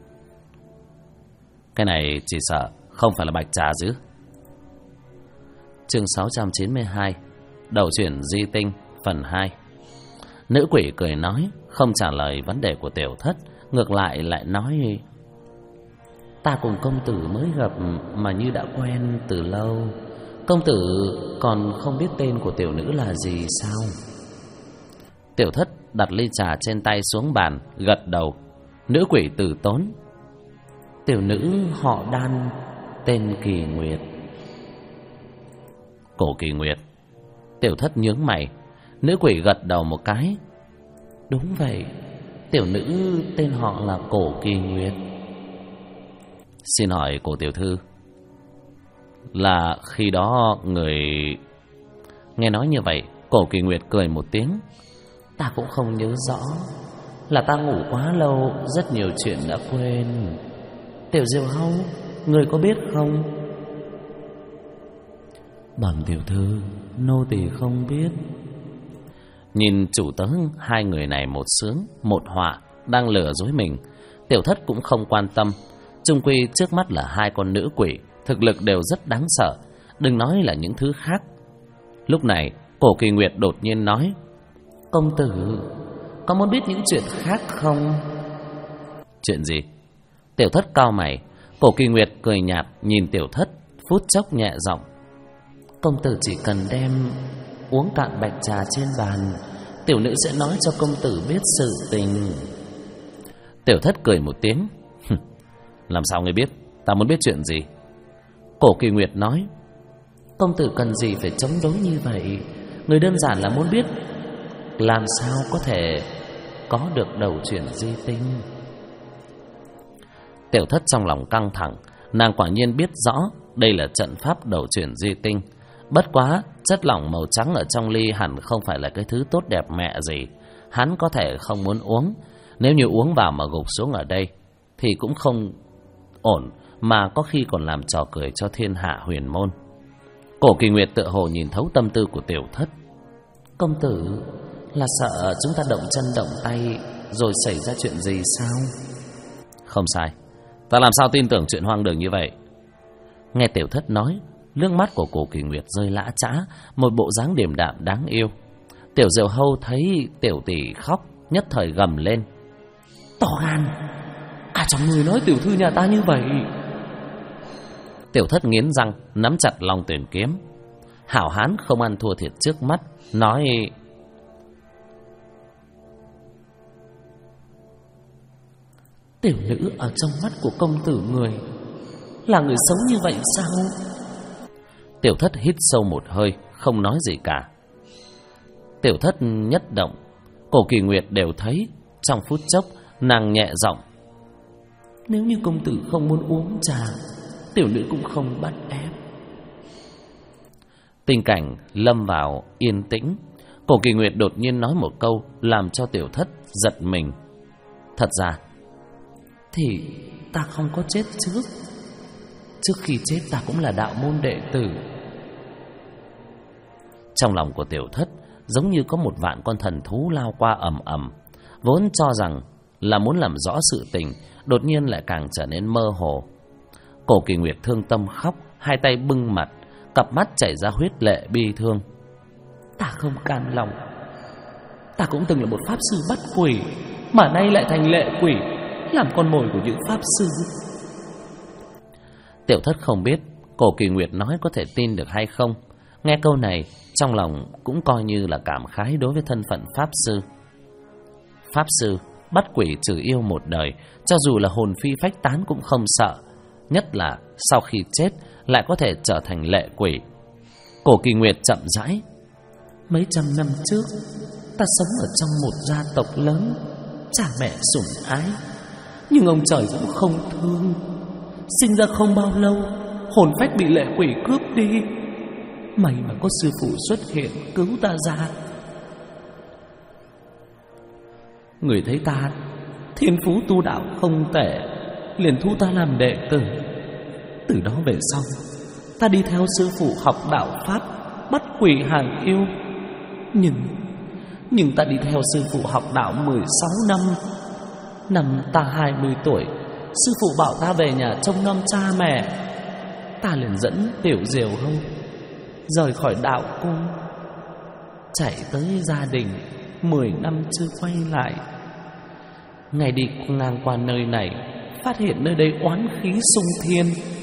Cái này chỉ sợ không phải là bạch trà chứ. Chương 692, đầu chuyển di tinh, phần 2. Nữ quỷ cười nói, không trả lời vấn đề của Tiểu Thất, ngược lại nói. Ta cùng công tử mới gặp mà như đã quen từ lâu. Công tử còn không biết tên của tiểu nữ là gì sao? Tiểu Thất đặt ly trà trên tay xuống bàn, gật đầu. Nữ quỷ từ tốn. Tiểu nữ họ Đan, tên Kỳ Nguyệt. Cổ Kỳ Nguyệt. Tiểu Thất nhướng mày. Nữ quỷ gật đầu một cái. Đúng vậy, tiểu nữ tên họ là Cổ Kỳ Nguyệt. Xin hỏi cổ tiểu thư, là khi đó người... Nghe nói như vậy, Cổ Kỳ Nguyệt cười một tiếng. Ta cũng không nhớ rõ, là ta ngủ quá lâu, rất nhiều chuyện đã quên. Tiểu Diều Hâu, người có biết không? Bẩm tiểu thư, nô tỳ không biết. Nhìn chủ tớ hai người này một sướng một họa, đang lừa dối mình, Tiểu Thất cũng không quan tâm. Chung quy trước mắt là hai con nữ quỷ, thực lực đều rất đáng sợ, đừng nói là những thứ khác. Lúc này Cổ Kỳ Nguyệt đột nhiên nói. Công tử, có muốn biết những chuyện khác không? Chuyện gì? Tiểu Thất cau mày. Cổ Kỳ Nguyệt cười nhạt nhìn Tiểu Thất, phút chốc nhẹ giọng. Công tử chỉ cần đem uống cạn bạch trà trên bàn, tiểu nữ sẽ nói cho công tử biết sự tình. Tiểu Thất cười một tiếng. Làm sao ngươi biết? Ta muốn biết chuyện gì? Cổ Kỳ Nguyệt nói. Công tử cần gì phải chống đối như vậy? Người đơn giản là muốn biết làm sao có thể có được đầu chuyển di tinh. Tiểu Thất trong lòng căng thẳng. Nàng quả nhiên biết rõ đây là trận pháp đầu chuyển di tinh. Bất quá chất lỏng màu trắng ở trong ly hẳn không phải là cái thứ tốt đẹp mẹ gì. Hắn có thể không muốn uống. Nếu như uống vào mà gục xuống ở đây thì cũng không ổn, mà có khi còn làm trò cười cho thiên hạ huyền môn. Cổ Kỳ Nguyệt tựa hồ nhìn thấu tâm tư của Tiểu Thất. Công tử là sợ chúng ta động chân động tay rồi xảy ra chuyện gì sao? Không sai, ta làm sao tin tưởng chuyện hoang đường như vậy? Nghe Tiểu Thất nói, nước mắt của Cổ Kỳ Nguyệt rơi lã chã, một bộ dáng điềm đạm đáng yêu. Tiểu Diều Hâu thấy tiểu tỷ khóc, nhất thời gầm lên. To gan, trong người nói tiểu thư nhà ta như vậy. Tiểu Thất nghiến răng, nắm chặt Long Tuyển kiếm. Hảo hán không ăn thua thiệt trước mắt, nói. Tiểu nữ ở trong mắt của công tử người là người xấu như vậy sao? Tiểu Thất hít sâu một hơi, không nói gì cả. Tiểu Thất nhất động, Cổ Kỳ Nguyệt đều thấy. Trong phút chốc nàng nhẹ giọng. Nếu như công tử không muốn uống trà, tiểu nữ cũng không bắt ép. Tình cảnh lâm vào yên tĩnh. Cổ Kỳ Nguyệt đột nhiên nói một câu làm cho Tiểu Thất giật mình. Thật ra thì ta không có chết trước. Trước khi chết ta cũng là đạo môn đệ tử. Trong lòng của Tiểu Thất giống như có một vạn con thần thú lao qua ầm ầm. Vốn cho rằng là muốn làm rõ sự tình, đột nhiên lại càng trở nên mơ hồ. Cổ Kỳ Nguyệt thương tâm khóc, hai tay bưng mặt, cặp mắt chảy ra huyết lệ bi thương. Ta không cam lòng. Ta cũng từng là một pháp sư bắt quỷ, mà nay lại thành lệ quỷ, làm con mồi của những pháp sư. Tiểu Thất không biết Cổ Kỳ Nguyệt nói có thể tin được hay không. Nghe câu này, trong lòng cũng coi như là cảm khái đối với thân phận pháp sư. Pháp sư bắt quỷ trừ yêu một đời, cho dù là hồn phi phách tán cũng không sợ, nhất là sau khi chết lại có thể trở thành lệ quỷ. Cổ Kỳ Nguyệt chậm rãi. Mấy trăm năm trước, ta sống ở trong một gia tộc lớn, cha mẹ sủng ái, nhưng ông trời cũng không thương. Sinh ra không bao lâu, hồn phách bị lệ quỷ cướp đi. May mà có sư phụ xuất hiện cứu ta ra. Người thấy ta thiên phú tu đạo không tệ, liền thu ta làm đệ tử. Từ đó về sau, ta đi theo sư phụ học đạo pháp, bắt quỷ hàng yêu. Nhưng ta đi theo sư phụ học đạo 16 năm. Năm ta 20 tuổi, sư phụ bảo ta về nhà trông nom cha mẹ. Ta liền dẫn Tiểu Diều Hâu rời khỏi đạo cung, chạy tới gia đình. 10 năm chưa quay lại. Ngày đi ngang qua nơi này, phát hiện nơi đây oán khí xung thiên.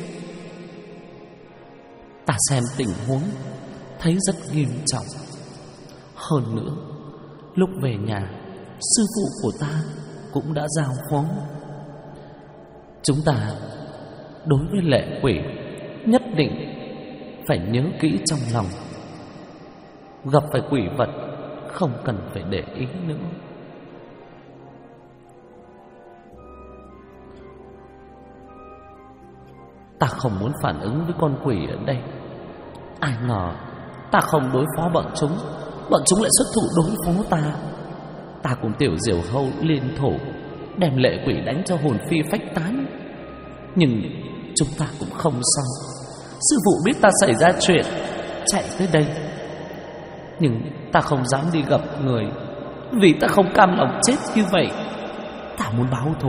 Ta xem tình huống thấy rất nghiêm trọng. Hơn nữa, lúc về nhà, sư phụ của ta cũng đã giao phó chúng ta đối với lệ quỷ nhất định phải nhớ kỹ trong lòng. Gặp phải quỷ vật không cần phải để ý nữa. Ta không muốn phản ứng với con quỷ ở đây. Ai ngờ ta không đối phó bọn chúng lại xuất thủ đối phó ta. Ta cùng Tiểu Diều Hâu liên thủ, đem lệ quỷ đánh cho hồn phi phách tán. Nhưng chúng ta cũng không xong. Sư phụ biết ta xảy ra chuyện, chạy tới đây. Nhưng ta không dám đi gặp người, vì ta không cam lòng chết như vậy. Ta muốn báo thù.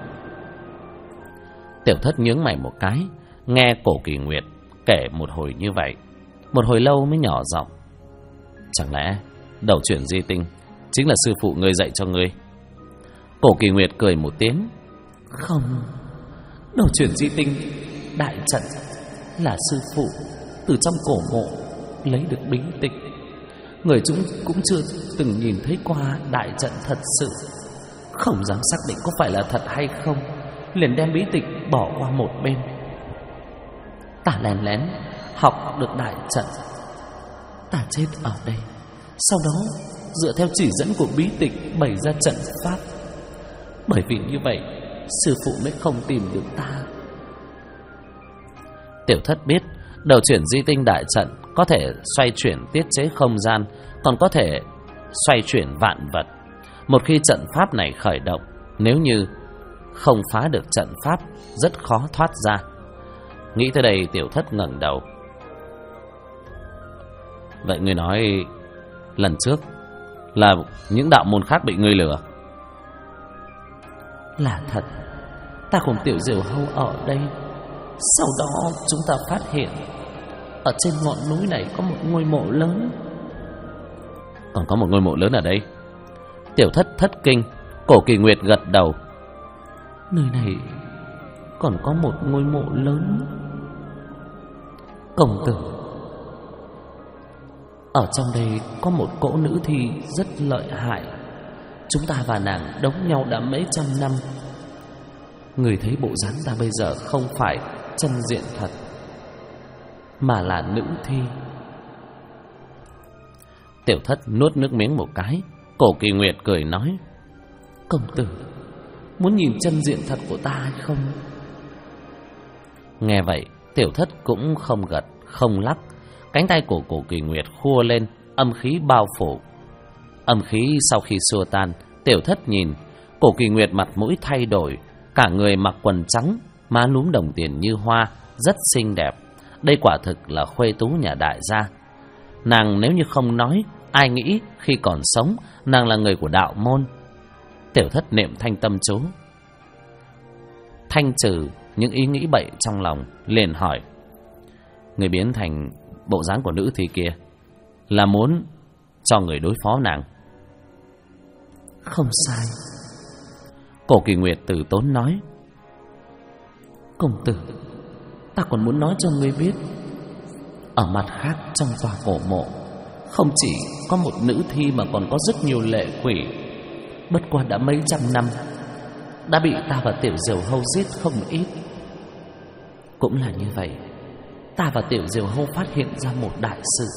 Tiểu Thất nhướng mày một cái, nghe Cổ Kỳ Nguyệt kể một hồi như vậy. Một hồi lâu mới nhỏ giọng. Chẳng lẽ đầu chuyển di tinh chính là sư phụ ngươi dạy cho ngươi? Cổ Kỳ Nguyệt cười một tiếng. Không, đầu chuyển di tinh đại trận là sư phụ từ trong cổ mộ lấy được bí tịch. Người chúng cũng chưa từng nhìn thấy qua đại trận thật sự, không dám xác định có phải là thật hay không, liền đem bí tịch bỏ qua một bên. Ta lén lén học được đại trận. Ta chết ở đây, sau đó dựa theo chỉ dẫn của bí tịch bày ra trận pháp. Bởi vì như vậy, sư phụ mới không tìm được ta. Tiểu Thất biết đầu chuyển di tinh đại trận có thể xoay chuyển tiết chế không gian, còn có thể xoay chuyển vạn vật. Một khi trận pháp này khởi động, nếu như không phá được trận pháp, rất khó thoát ra. Nghĩ tới đây, Tiểu Thất ngẩng đầu. Vậy ngươi nói lần trước là những đạo môn khác bị ngươi lừa? Là thật. Ta cùng Tiểu Diều Hâu ở đây. Sau đó chúng ta phát hiện ở trên ngọn núi này có một ngôi mộ lớn. Còn có một ngôi mộ lớn ở đây? Tiểu Thất thất kinh. Cổ Kỳ Nguyệt gật đầu. Nơi này còn có một ngôi mộ lớn. Công tử, ở trong đây có một cỗ nữ thi rất lợi hại. Chúng ta và nàng đống nhau đã mấy trăm năm. Người thấy bộ dáng ta bây giờ không phải chân diện thật, mà là nữ thi. Tiểu Thất nuốt nước miếng một cái. Cổ Kỳ Nguyệt cười nói. Công tử muốn nhìn chân diện thật của ta hay không? Nghe vậy, Tiểu Thất cũng không gật không lắc. Cánh tay của Cổ Kỳ Nguyệt khua lên, âm khí bao phủ. Âm khí sau khi xua tan, Tiểu Thất nhìn Cổ Kỳ Nguyệt mặt mũi thay đổi, cả người mặc quần trắng, má lúm đồng tiền như hoa, rất xinh đẹp. Đây quả thực là khuê tú nhà đại gia. Nàng nếu như không nói, Ai nghĩ khi còn sống nàng là người của đạo môn. Tiểu Thất niệm thanh tâm chú, thanh trừ những ý nghĩ bậy trong lòng, liền hỏi: người biến thành bộ dáng của nữ thi kia là muốn cho người đối phó nàng? Không sai. Cổ Kỳ Nguyệt từ tốn nói: công tử, ta còn muốn nói cho ngươi biết, ở mặt khác trong tòa cổ mộ không chỉ có một nữ thi mà còn có rất nhiều lệ quỷ. Bất qua đã mấy trăm năm, đã bị ta và Tiểu Diều Hâu giết không ít. Cũng là như vậy, ta và Tiểu Diều Hâu phát hiện ra một đại sự.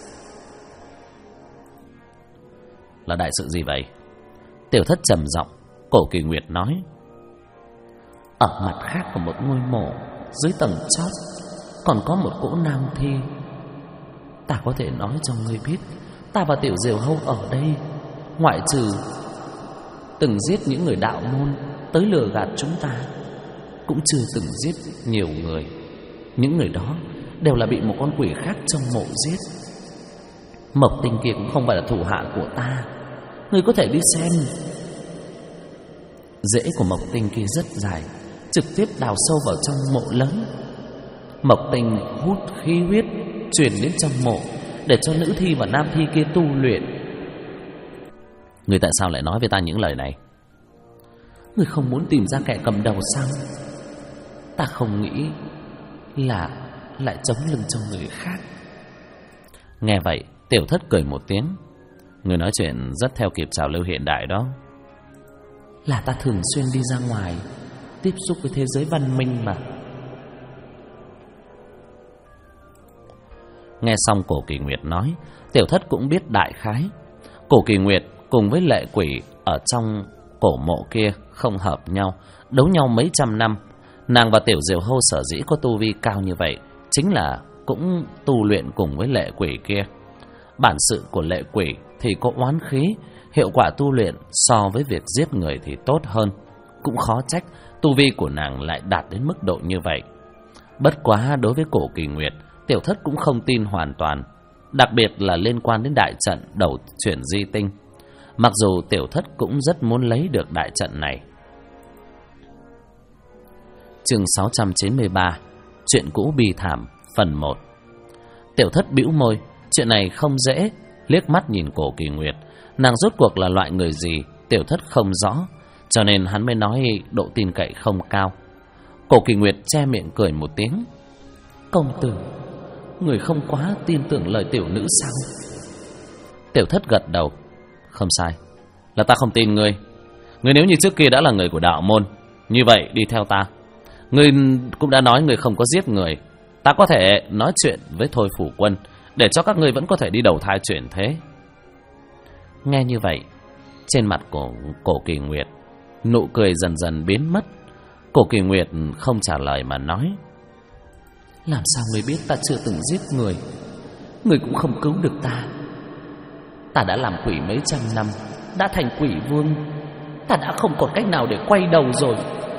Là đại sự gì vậy? Tiểu Thất trầm giọng. Cổ Kỳ Nguyệt nói: ở mặt khác của một ngôi mộ, dưới tầng chót còn có một cỗ nam thi. Ta có thể nói cho ngươi biết, ta và Tiểu Diều Hâu ở đây, ngoại trừ từng giết những người đạo môn tới lừa gạt chúng ta, cũng chưa từng giết nhiều người. Những người đó đều là bị một con quỷ khác trong mộ giết. Mộc Tinh kia cũng không phải là thủ hạ của ta, ngươi có thể đi xem. Rễ của Mộc Tinh kia rất dài, trực tiếp đào sâu vào trong mộ lớn. Mộc Tinh hút khí huyết truyền đến trong mộ, để cho nữ thi và nam thi kia tu luyện. Ngươi tại sao lại nói với ta những lời này? Ngươi không muốn tìm ra kẻ cầm đầu sao? Ta không nghĩ là lại chống lưng cho người khác. Nghe vậy, Tiểu Thất cười một tiếng. Ngươi nói chuyện rất theo kịp trào lưu hiện đại đó. Là ta thường xuyên đi ra ngoài, tiếp xúc với thế giới văn minh mà. Nghe xong Cổ Kỳ Nguyệt nói, Tiểu Thất cũng biết đại khái. Cổ Kỳ Nguyệt cùng với lệ quỷ ở trong cổ mộ kia không hợp nhau, đấu nhau mấy trăm năm. Nàng và Tiểu Diều Hâu sở dĩ có tu vi cao như vậy, chính là cũng tu luyện cùng với lệ quỷ kia. Bản sự của lệ quỷ thì có oán khí, hiệu quả tu luyện so với việc giết người thì tốt hơn. Cũng khó trách tu vi của nàng lại đạt đến mức độ như vậy. Bất quá đối với Cổ Kỳ Nguyệt, Tiểu Thất cũng không tin hoàn toàn, đặc biệt là liên quan đến đại trận đầu chuyển di tinh. Mặc dù Tiểu Thất cũng rất muốn lấy được đại trận này. Chương 693, Chuyện cũ bi thảm, phần 1. Tiểu Thất bĩu môi, chuyện này không dễ. Liếc mắt nhìn Cổ Kỳ Nguyệt, nàng rốt cuộc là loại người gì Tiểu Thất không rõ, cho nên hắn mới nói độ tin cậy không cao. Cổ Kỳ Nguyệt che miệng cười một tiếng: công tử, người không quá tin tưởng lời tiểu nữ sao? Tiểu Thất gật đầu: không sai, là ta không tin ngươi. Ngươi nếu như trước kia đã là người của đạo môn, như vậy đi theo ta. Ngươi cũng đã nói ngươi không có giết người, ta có thể nói chuyện với Thôi Phủ Quân, để cho các ngươi vẫn có thể đi đầu thai chuyển thế. Nghe như vậy, trên mặt của Cổ Kỳ Nguyệt nụ cười dần dần biến mất. Cổ Kỳ Nguyệt không trả lời mà nói: làm sao ngươi biết ta chưa từng giết người? Ngươi cũng không cứu được ta. Ta đã làm quỷ mấy trăm năm, đã thành quỷ vương, ta đã không còn cách nào để quay đầu rồi.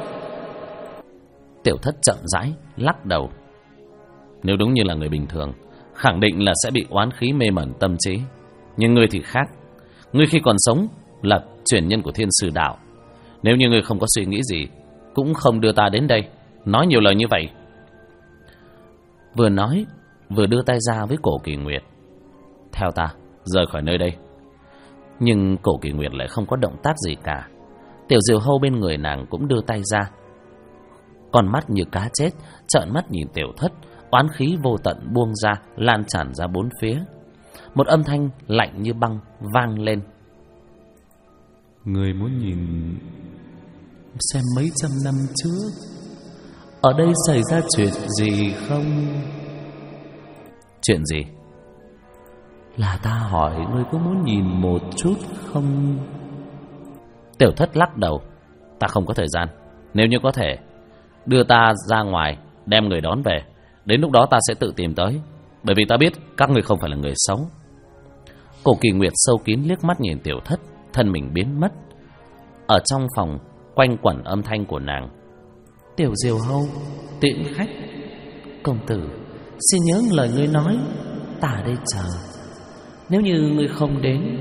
Tiểu Thất chậm rãi lắc đầu: nếu đúng như là người bình thường, khẳng định là sẽ bị oán khí mê mẩn tâm trí. Nhưng ngươi thì khác. Ngươi khi còn sống là truyền nhân của Thiên Sư Đạo. Nếu như ngươi không có suy nghĩ gì, cũng không đưa ta đến đây nói nhiều lời như vậy. Vừa nói vừa đưa tay ra với Cổ Kỳ Nguyệt: theo ta rời khỏi nơi đây. Nhưng Cổ Kỳ Nguyệt lại không có động tác gì cả. Tiểu Diều Hâu bên người nàng cũng đưa tay ra, con mắt như cá chết trợn mắt nhìn Tiểu Thất. Oán khí vô tận buông ra, lan tràn ra bốn phía. Một âm thanh lạnh như băng vang lên: người muốn nhìn xem mấy trăm năm trước ở đây xảy ra chuyện gì không? Chuyện gì? Là ta hỏi ngươi có muốn nhìn một chút không? Tiểu Thất lắc đầu: ta không có thời gian. Nếu như có thể, đưa ta ra ngoài, đem người đón về. Đến lúc đó ta sẽ tự tìm tới, bởi vì ta biết các ngươi không phải là người xấu. Cổ Kỳ Nguyệt sâu kín liếc mắt nhìn Tiểu Thất, thân mình biến mất. Ở trong phòng quanh quẩn âm thanh của nàng: Tiểu Diều Hâu, tiễn khách. Công tử, xin nhớ lời ngươi nói, ta ở đây chờ. Nếu như ngươi không đến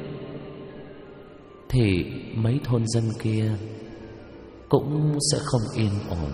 thì mấy thôn dân kia cũng sẽ không yên ổn.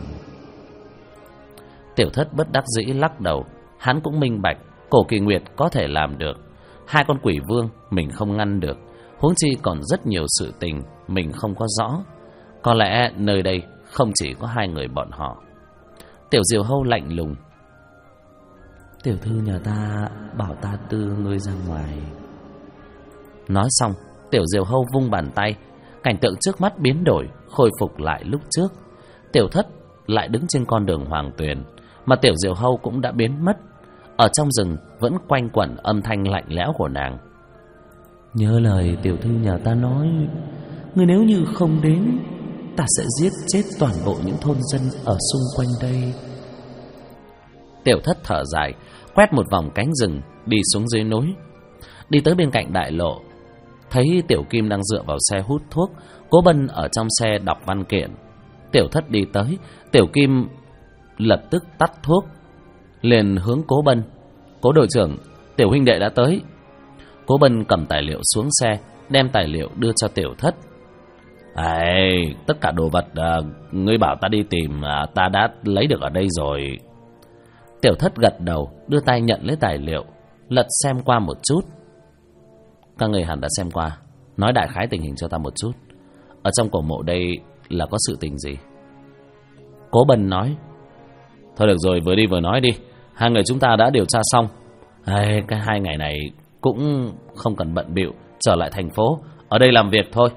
Tiểu Thất bất đắc dĩ lắc đầu. Hắn cũng minh bạch Cổ Kỳ Nguyệt có thể làm được. Hai con quỷ vương mình không ngăn được, huống chi còn rất nhiều sự tình mình không có rõ. Có lẽ nơi đây không chỉ có hai người bọn họ. Tiểu Diều Hâu lạnh lùng: tiểu thư nhà ta bảo ta đưa ngươi ra ngoài. Nói xong, Tiểu Diều Hâu vung bàn tay, cảnh tượng trước mắt biến đổi, khôi phục lại lúc trước. Tiểu Thất lại đứng trên con đường Hoàng Tuyền, mà Tiểu Diều Hâu cũng đã biến mất. Ở trong rừng vẫn quanh quẩn âm thanh lạnh lẽo của nàng: nhớ lời tiểu thư nhà ta nói, ngươi nếu như không đến, ta sẽ giết chết toàn bộ những thôn dân ở xung quanh đây. Tiểu Thất thở dài, quét một vòng cánh rừng, đi xuống dưới núi. Đi tới bên cạnh đại lộ, thấy Tiểu Kim đang dựa vào xe hút thuốc, Cố Bân ở trong xe đọc văn kiện. Tiểu Thất đi tới, Tiểu Kim lập tức tắt thuốc, liền hướng Cố Bân: Cố đội trưởng, Tiểu huynh đệ đã tới. Cố Bân cầm tài liệu xuống xe, đem tài liệu đưa cho Tiểu Thất. Tất cả đồ vật ngươi bảo ta đi tìm, ta đã lấy được ở đây rồi. Tiểu Thất gật đầu, đưa tay nhận lấy tài liệu, lật xem qua một chút. Các người hẳn đã xem qua, nói đại khái tình hình cho ta một chút. Ở trong cổ mộ đây là có sự tình gì? Cố Bân nói: thôi được rồi, vừa đi vừa nói đi. Hai người chúng ta đã điều tra xong. Cái 2 ngày này cũng không cần bận bịu, trở lại thành phố, ở đây làm việc thôi.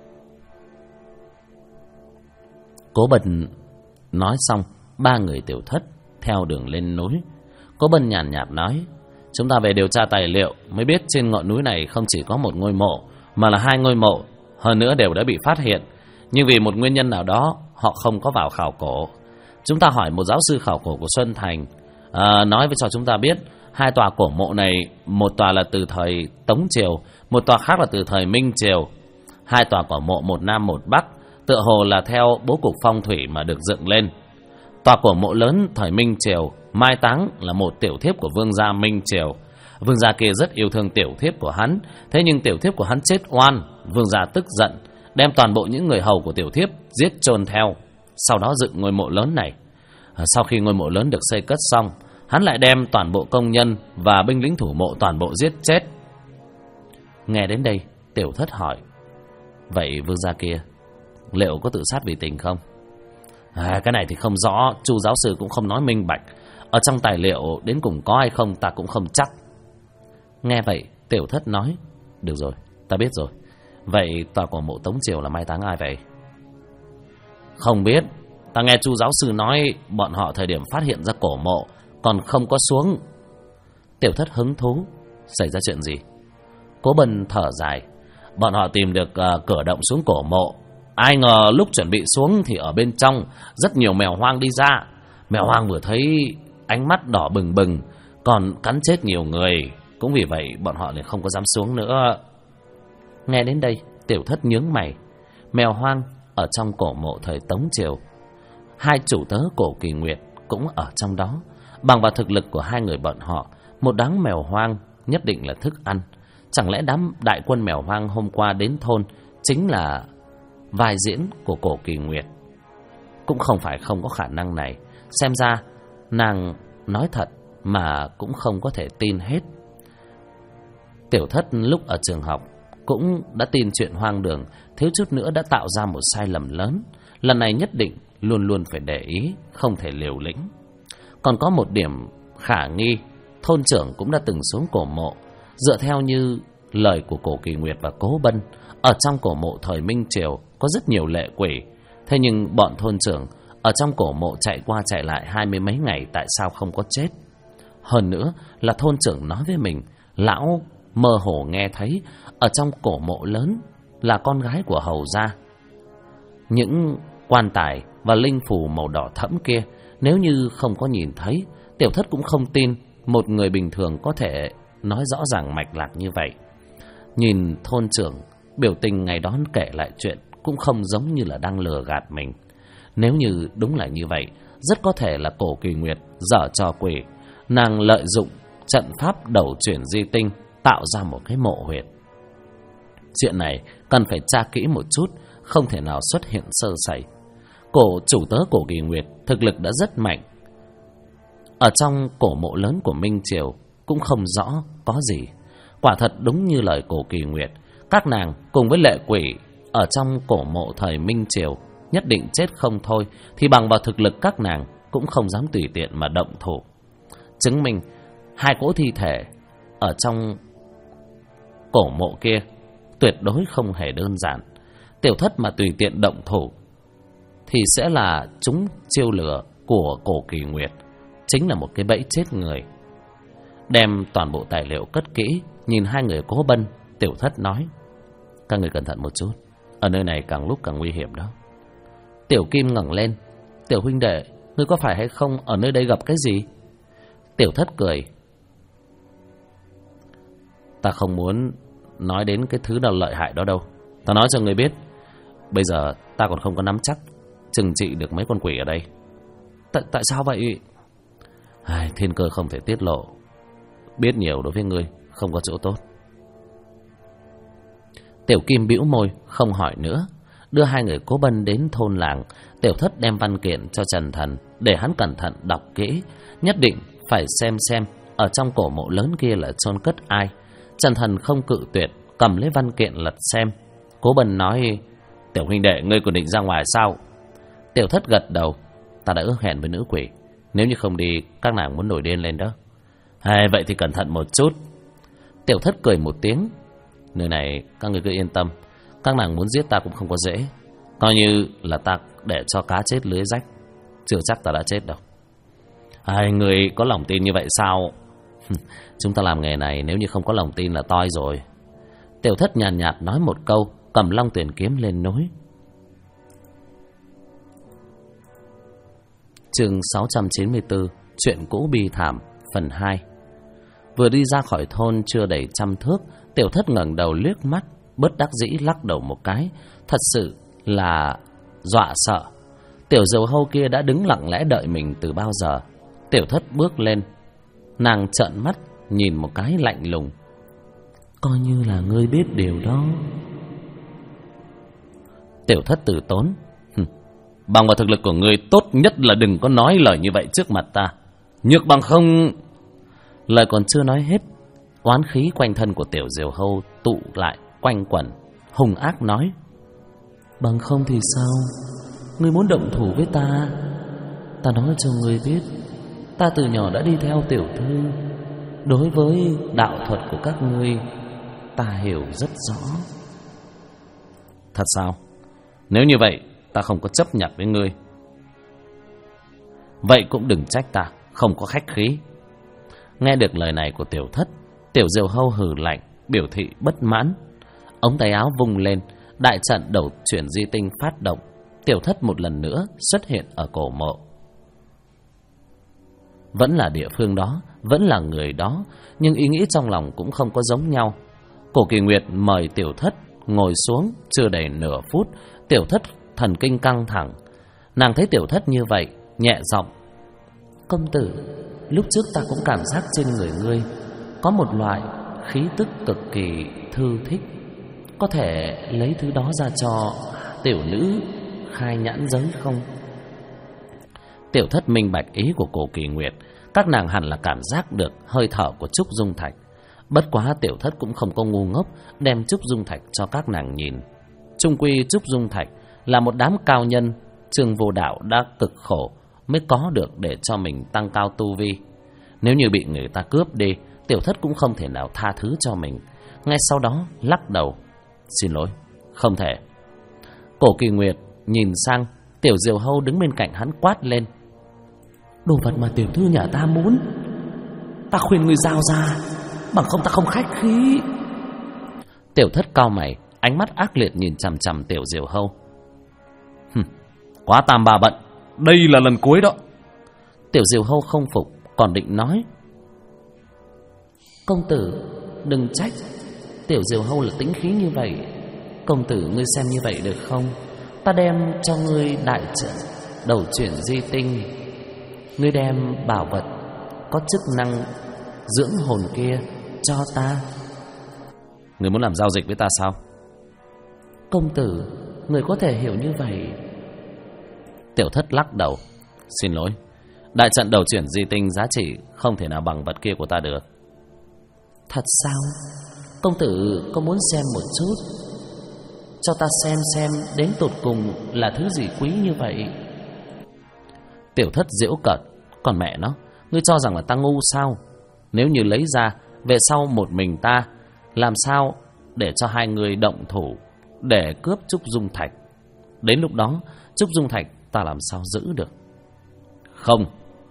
Cố Bân nói xong, 3 người Tiểu Thất theo đường lên núi. Cố Bân nhàn nhạt nói: chúng ta về điều tra tài liệu mới biết trên ngọn núi này không chỉ có một ngôi mộ, mà là 2 ngôi mộ, hơn nữa đều đã bị phát hiện. Nhưng vì một nguyên nhân nào đó, họ không có vào khảo cổ. Chúng ta hỏi một giáo sư khảo cổ của Xuân Thành, nói với cho chúng ta biết 2 tòa cổ mộ này, một tòa là từ thời Tống Triều, một tòa khác là từ thời Minh Triều. 2 tòa cổ mộ, một nam một bắc, tựa hồ là theo bố cục phong thủy mà được dựng lên. Tòa cổ mộ lớn thời Minh Triều mai táng là một tiểu thiếp của vương gia Minh Triều. Vương gia kia rất yêu thương tiểu thiếp của hắn, thế nhưng tiểu thiếp của hắn chết oan. Vương gia tức giận, đem toàn bộ những người hầu của tiểu thiếp giết chôn theo, sau đó dựng ngôi mộ lớn này. Sau khi ngôi mộ lớn được xây cất xong, hắn lại đem toàn bộ công nhân và binh lính thủ mộ toàn bộ giết chết. Nghe đến đây, Tiểu Thất hỏi: vậy vương gia kia liệu có tự sát vì tình không? Cái này thì không rõ, Chu giáo sư cũng không nói minh bạch. Ở trong tài liệu đến cùng có hay không ta cũng không chắc. Nghe vậy, Tiểu Thất nói: được rồi, ta biết rồi. Vậy tòa cổ mộ Tống Triều là mai táng ai vậy? Không biết, ta nghe Chu giáo sư nói bọn họ thời điểm phát hiện ra cổ mộ còn không có xuống. Tiểu Thất hứng thú: xảy ra chuyện gì? Cố Bân thở dài: bọn họ tìm được cửa động xuống cổ mộ. Ai ngờ lúc chuẩn bị xuống thì ở bên trong rất nhiều mèo hoang đi ra. Mèo hoang vừa thấy ánh mắt đỏ bừng bừng, còn cắn chết nhiều người. Cũng vì vậy bọn họ liền không có dám xuống nữa. Nghe đến đây, Tiểu Thất nhướng mày. Mèo hoang ở trong cổ mộ thời Tống Triều, 2 chủ tớ Cổ Kỳ Nguyệt cũng ở trong đó. Bằng vào thực lực của 2 người bọn họ, một đám mèo hoang nhất định là thức ăn. Chẳng lẽ đám đại quân mèo hoang hôm qua đến thôn chính là vai diễn của Cổ Kỳ Nguyệt? Cũng không phải không có khả năng này. Xem ra nàng nói thật mà cũng không có thể tin hết. Tiểu Thất lúc ở trường học cũng đã tin chuyện hoang đường, thiếu chút nữa đã tạo ra một sai lầm lớn. Lần này nhất định luôn luôn phải để ý, không thể liều lĩnh. Còn có một điểm khả nghi, thôn trưởng cũng đã từng xuống cổ mộ. Dựa theo như lời của Cổ Kỳ Nguyệt và Cố Bân, ở trong cổ mộ thời Minh Triều có rất nhiều lệ quỷ. Thế nhưng bọn thôn trưởng ở trong cổ mộ chạy qua chạy lại 20 mấy ngày, tại sao không có chết? Hơn nữa là thôn trưởng nói với mình, lão mơ hồ nghe thấy ở trong cổ mộ lớn là con gái của hầu gia. Những quan tài và linh phù màu đỏ thẫm kia, nếu như không có nhìn thấy, Tiểu Thất cũng không tin một người bình thường có thể nói rõ ràng mạch lạc như vậy. Nhìn thôn trưởng biểu tình ngày đó kể lại chuyện cũng không giống như là đang lừa gạt mình. Nếu như đúng là như vậy, rất có thể là Cổ Kỳ Nguyệt giở trò quỷ. Nàng lợi dụng trận pháp đầu chuyển di tinh tạo ra một cái mộ huyệt. Chuyện này cần phải tra kỹ một chút, không thể nào xuất hiện sơ sẩy. Cổ chủ tớ Cổ Kỳ Nguyệt thực lực đã rất mạnh. Ở trong cổ mộ lớn của Minh Triều cũng không rõ có gì. Quả thật đúng như lời Cổ Kỳ Nguyệt, các nàng cùng với lệ quỷ ở trong cổ mộ thời Minh Triều nhất định chết không thôi, thì bằng vào thực lực các nàng cũng không dám tùy tiện mà động thủ. Chứng minh hai cỗ thi thể ở trong cổ mộ kia tuyệt đối không hề đơn giản. Tiểu Thất mà tùy tiện động thủ thì sẽ là chúng chiêu lửa của Cổ Kỳ Nguyệt, chính là một cái bẫy chết người. Đem toàn bộ tài liệu cất kỹ, nhìn hai người Cố Bân, Tiểu Thất nói: các người cẩn thận một chút, ở nơi này càng lúc càng nguy hiểm đó. Tiểu Kim ngẩng lên: Tiểu huynh đệ, ngươi có phải hay không ở nơi đây gặp cái gì? Tiểu Thất cười: ta không muốn nói đến cái thứ nào lợi hại đó đâu. Ta nói cho ngươi biết, bây giờ ta còn không có nắm chắc trừng trị được mấy con quỷ ở đây. Tại sao vậy? Thiên cơ không thể tiết lộ. Biết nhiều đối với ngươi không có chỗ tốt. Tiểu Kim bĩu môi không hỏi nữa, đưa hai người Cố Bân đến thôn làng. Tiểu Thất đem văn kiện cho Trần Thần để hắn cẩn thận đọc kỹ, nhất định phải xem ở trong cổ mộ lớn kia là chôn cất ai. Trần Thần không cự tuyệt, cầm lấy văn kiện lật xem. Cố Bân nói: Tiểu huynh đệ, ngươi còn định ra ngoài sao? Tiểu Thất gật đầu: ta đã ước hẹn với nữ quỷ, nếu như không đi các nàng muốn nổi điên lên đó. Vậy thì cẩn thận một chút. Tiểu Thất cười một tiếng: nơi này các ngươi cứ yên tâm, các nàng muốn giết ta cũng không có dễ. Coi như là ta để cho cá chết lưới rách, chưa chắc ta đã chết đâu. Người có lòng tin như vậy sao? Chúng ta làm nghề này nếu như không có lòng tin là toi rồi. Tiểu Thất nhàn nhạt nói một câu, cầm Long Tuyển kiếm lên núi. Chương 694, chuyện cũ bi thảm, phần 2. Vừa đi ra khỏi thôn chưa đầy 100 thước, Tiểu Thất ngẩng đầu liếc mắt, bất đắc dĩ lắc đầu một cái, thật sự là dọa sợ. Tiểu Diều Hâu kia đã đứng lặng lẽ đợi mình từ bao giờ. Tiểu Thất bước lên, nàng trợn mắt nhìn một cái lạnh lùng: coi như là ngươi biết điều đó. Tiểu Thất từ tốn: bằng vào thực lực của ngươi, tốt nhất là đừng có nói lời như vậy trước mặt ta, nhược bằng không. Lời còn chưa nói hết, oán khí quanh thân của Tiểu Diều Hâu tụ lại quanh quẩn, hung ác nói: bằng không thì sao? Ngươi muốn động thủ với ta? Ta nói cho ngươi biết, ta từ nhỏ đã đi theo tiểu thư. Đối với đạo thuật của các ngươi, ta hiểu rất rõ. Thật sao? Nếu như vậy, ta không có chấp nhận với ngươi. Vậy cũng đừng trách ta không có khách khí. Nghe được lời này của Tiểu Thất, Tiểu Diều Hâu hừ lạnh, biểu thị bất mãn. Ống tay áo vung lên, đại trận đầu chuyển di tinh phát động. Tiểu Thất một lần nữa xuất hiện ở cổ mộ. Vẫn là địa phương đó, vẫn là người đó, nhưng ý nghĩ trong lòng cũng không có giống nhau. Cổ Kỳ Nguyệt mời Tiểu Thất ngồi xuống, chưa đầy nửa phút, Tiểu Thất thần kinh căng thẳng. Nàng thấy Tiểu Thất như vậy, nhẹ giọng: công tử, lúc trước ta cũng cảm giác trên người ngươi có một loại khí tức cực kỳ thư thích. Có thể lấy thứ đó ra cho tiểu nữ khai nhãn giới không? Tiểu Thất minh bạch ý của Cổ Kỳ Nguyệt, các nàng hẳn là cảm giác được hơi thở của Trúc Dung Thạch. Bất quá Tiểu Thất cũng không có ngu ngốc đem Trúc Dung Thạch cho các nàng nhìn. Chung quy Trúc Dung Thạch là một đám cao nhân, Trương Vô Đạo đã cực khổ mới có được để cho mình tăng cao tu vi. Nếu như bị người ta cướp đi, Tiểu Thất cũng không thể nào tha thứ cho mình. Ngay sau đó lắc đầu: xin lỗi, không thể. Cổ Kỳ Nguyệt nhìn sang Tiểu Diều Hâu đứng bên cạnh hắn quát lên: đồ vật mà tiểu thư nhà ta muốn, ta khuyên ngươi giao ra, bằng không ta không khách khí. Tiểu Thất cau mày, ánh mắt ác liệt nhìn chằm chằm Tiểu Diều Hâu. Quá tam ba bận, đây là lần cuối đó. Tiểu Diều Hâu không phục, còn định nói: công tử đừng trách, Tiểu Diều Hâu là tính khí như vậy. Công tử ngươi xem như vậy được không? Ta đem cho ngươi đại trận đầu chuyển di tinh, ngươi đem bảo vật có chức năng dưỡng hồn kia cho ta, Người muốn làm giao dịch với ta sao? Công tử, người có thể hiểu như vậy. Tiểu Thất lắc đầu. Xin lỗi, đại trận đầu chuyển di tinh giá trị không thể nào bằng vật kia của ta được. Thật sao? Công tử có muốn xem một chút? Cho ta xem đến tột cùng là thứ gì quý như vậy. Tiểu Thất giễu cợt. Còn mẹ nó, ngươi cho rằng là ta ngu sao? Nếu như lấy ra, về sau một mình ta, làm sao để cho hai người động thủ để cướp Trúc Dung Thạch? Đến lúc đó, Trúc Dung Thạch ta làm sao giữ được? Không.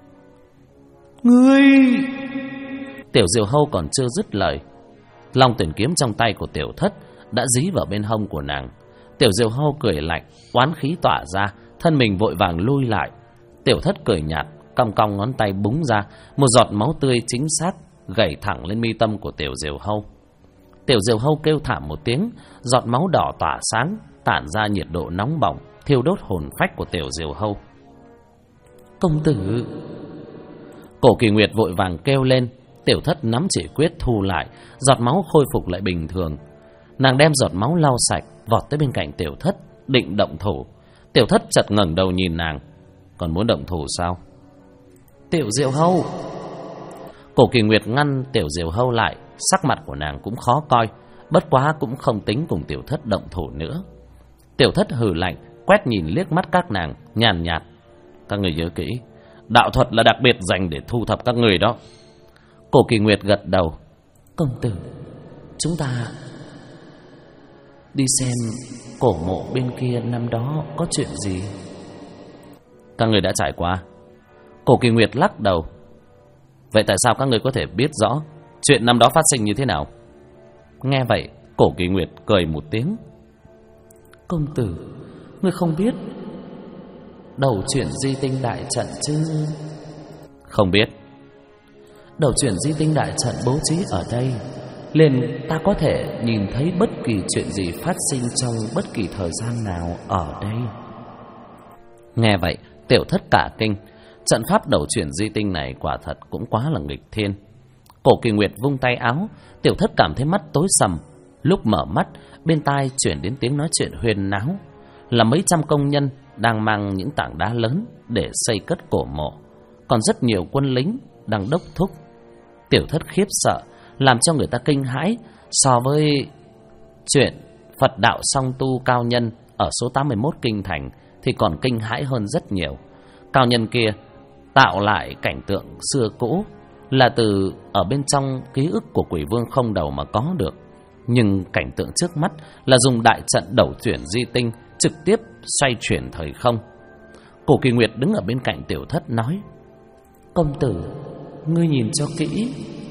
Ngươi! Tiểu Diều Hâu còn chưa dứt lời, Long Tuyển kiếm trong tay của Tiểu Thất đã dí vào bên hông của nàng. Tiểu Diều Hâu cười lạnh, oán khí tỏa ra, thân mình vội vàng lui lại. Tiểu Thất cười nhạt, cong cong ngón tay búng ra, một giọt máu tươi chính xác gảy thẳng lên mi tâm của Tiểu Diều Hâu. Tiểu Diều Hâu kêu thảm một tiếng, giọt máu đỏ tỏa sáng, tản ra nhiệt độ nóng bỏng, thiêu đốt hồn phách của Tiểu Diều Hâu. Công tử! Cổ Kỳ Nguyệt vội vàng kêu lên. Tiểu Thất nắm chỉ quyết thu lại, giọt máu khôi phục lại bình thường. Nàng đem giọt máu lau sạch, vọt tới bên cạnh Tiểu Thất, định động thủ. Tiểu Thất chợt ngẩng đầu nhìn nàng. Còn muốn động thủ sao? Tiểu Diều Hâu! Cổ Kỳ Nguyệt ngăn Tiểu Diều Hâu lại, sắc mặt của nàng cũng khó coi, bất quá cũng không tính cùng Tiểu Thất động thủ nữa. Tiểu Thất hừ lạnh, quét nhìn liếc mắt các nàng, nhàn nhạt. Các người nhớ kỹ, đạo thuật là đặc biệt dành để thu thập các người đó. Cổ Kỳ Nguyệt gật đầu. Công tử, chúng ta đi xem cổ mộ bên kia năm đó có chuyện gì. Các người đã trải qua. Cổ Kỳ Nguyệt lắc đầu. Vậy tại sao các người có thể biết rõ chuyện năm đó phát sinh như thế nào? Nghe vậy, Cổ Kỳ Nguyệt cười một tiếng. Công tử, ngươi không biết đầu chuyển di tinh đại trận chứ? Không biết. Đầu chuyển di tinh đại trận bố trí ở đây, liền ta có thể nhìn thấy bất kỳ chuyện gì phát sinh trong bất kỳ thời gian nào ở đây. Nghe vậy, Tiểu Thất cả kinh. Trận pháp đầu chuyển di tinh này quả thật cũng quá là nghịch thiên. Cổ Kỳ Nguyệt vung tay áo, Tiểu Thất cảm thấy mắt tối sầm. Lúc mở mắt, bên tai chuyển đến tiếng nói chuyện huyên náo, là mấy trăm công nhân đang mang những tảng đá lớn để xây cất cổ mộ, còn rất nhiều quân lính đang đốc thúc. Tiểu Thất khiếp sợ, làm cho người ta kinh hãi. So với chuyện Phật đạo song tu cao nhân ở số 81 kinh thành thì còn kinh hãi hơn rất nhiều. Cao nhân kia tạo lại cảnh tượng xưa cũ là từ ở bên trong ký ức của Quỷ Vương không đầu mà có được, nhưng cảnh tượng trước mắt là dùng đại trận đầu chuyển di tinh trực tiếp xoay chuyển thời không. Cổ Kỳ Nguyệt đứng ở bên cạnh Tiểu Thất nói: Công tử, ngươi nhìn cho kỹ.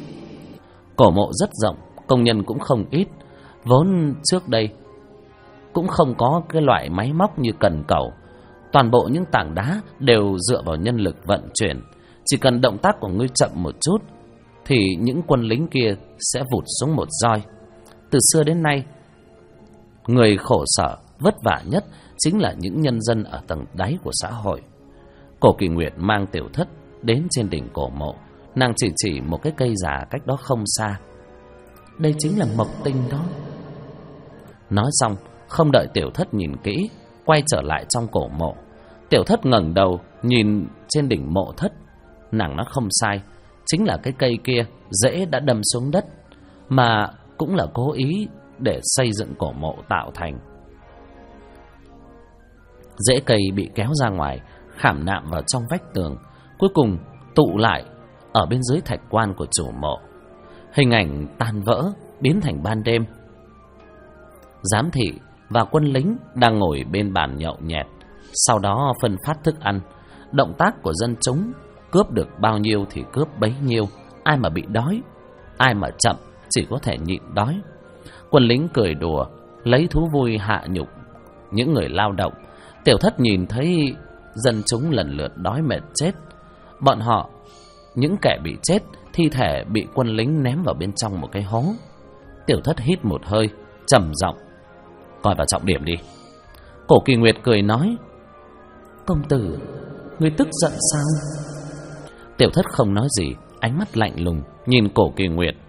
Cổ mộ rất rộng, công nhân cũng không ít. Vốn trước đây cũng không có cái loại máy móc như cần cẩu, toàn bộ những tảng đá đều dựa vào nhân lực vận chuyển. Chỉ cần động tác của ngươi chậm một chút thì những quân lính kia sẽ vụt xuống một roi. Từ xưa đến nay, người khổ sở vất vả nhất chính là những nhân dân ở tầng đáy của xã hội. Cổ Kỳ Nguyệt mang Tiểu Thất đến trên đỉnh cổ mộ, nàng chỉ một cái cây già cách đó không xa. Đây chính là mộc tinh đó. Nói xong, không đợi Tiểu Thất nhìn kỹ, quay trở lại trong cổ mộ. Tiểu Thất ngẩng đầu nhìn trên đỉnh mộ thất. Nàng nói không sai, chính là cái cây kia rễ đã đâm xuống đất, mà cũng là cố ý để xây dựng cổ mộ tạo thành. Rễ cây bị kéo ra ngoài, khảm nạm vào trong vách tường, cuối cùng tụ lại ở bên dưới thạch quan của chủ mộ. Hình ảnh tan vỡ, biến thành ban đêm. Giám thị và quân lính đang ngồi bên bàn nhậu nhẹt, sau đó phân phát thức ăn. Động tác của dân chúng, cướp được bao nhiêu thì cướp bấy nhiêu. Ai mà bị đói, ai mà chậm chỉ có thể nhịn đói. Quân lính cười đùa, lấy thú vui hạ nhục những người lao động. Tiểu Thất nhìn thấy dân chúng lần lượt đói mệt chết. Bọn họ, những kẻ bị chết, thi thể bị quân lính ném vào bên trong một cái hố. Tiểu Thất hít một hơi, trầm giọng: coi vào trọng điểm đi. Cổ Kỳ Nguyệt cười nói: Công tử, ngươi tức giận sao? Tiểu Thất không nói gì, ánh mắt lạnh lùng nhìn Cổ Kỳ Nguyệt.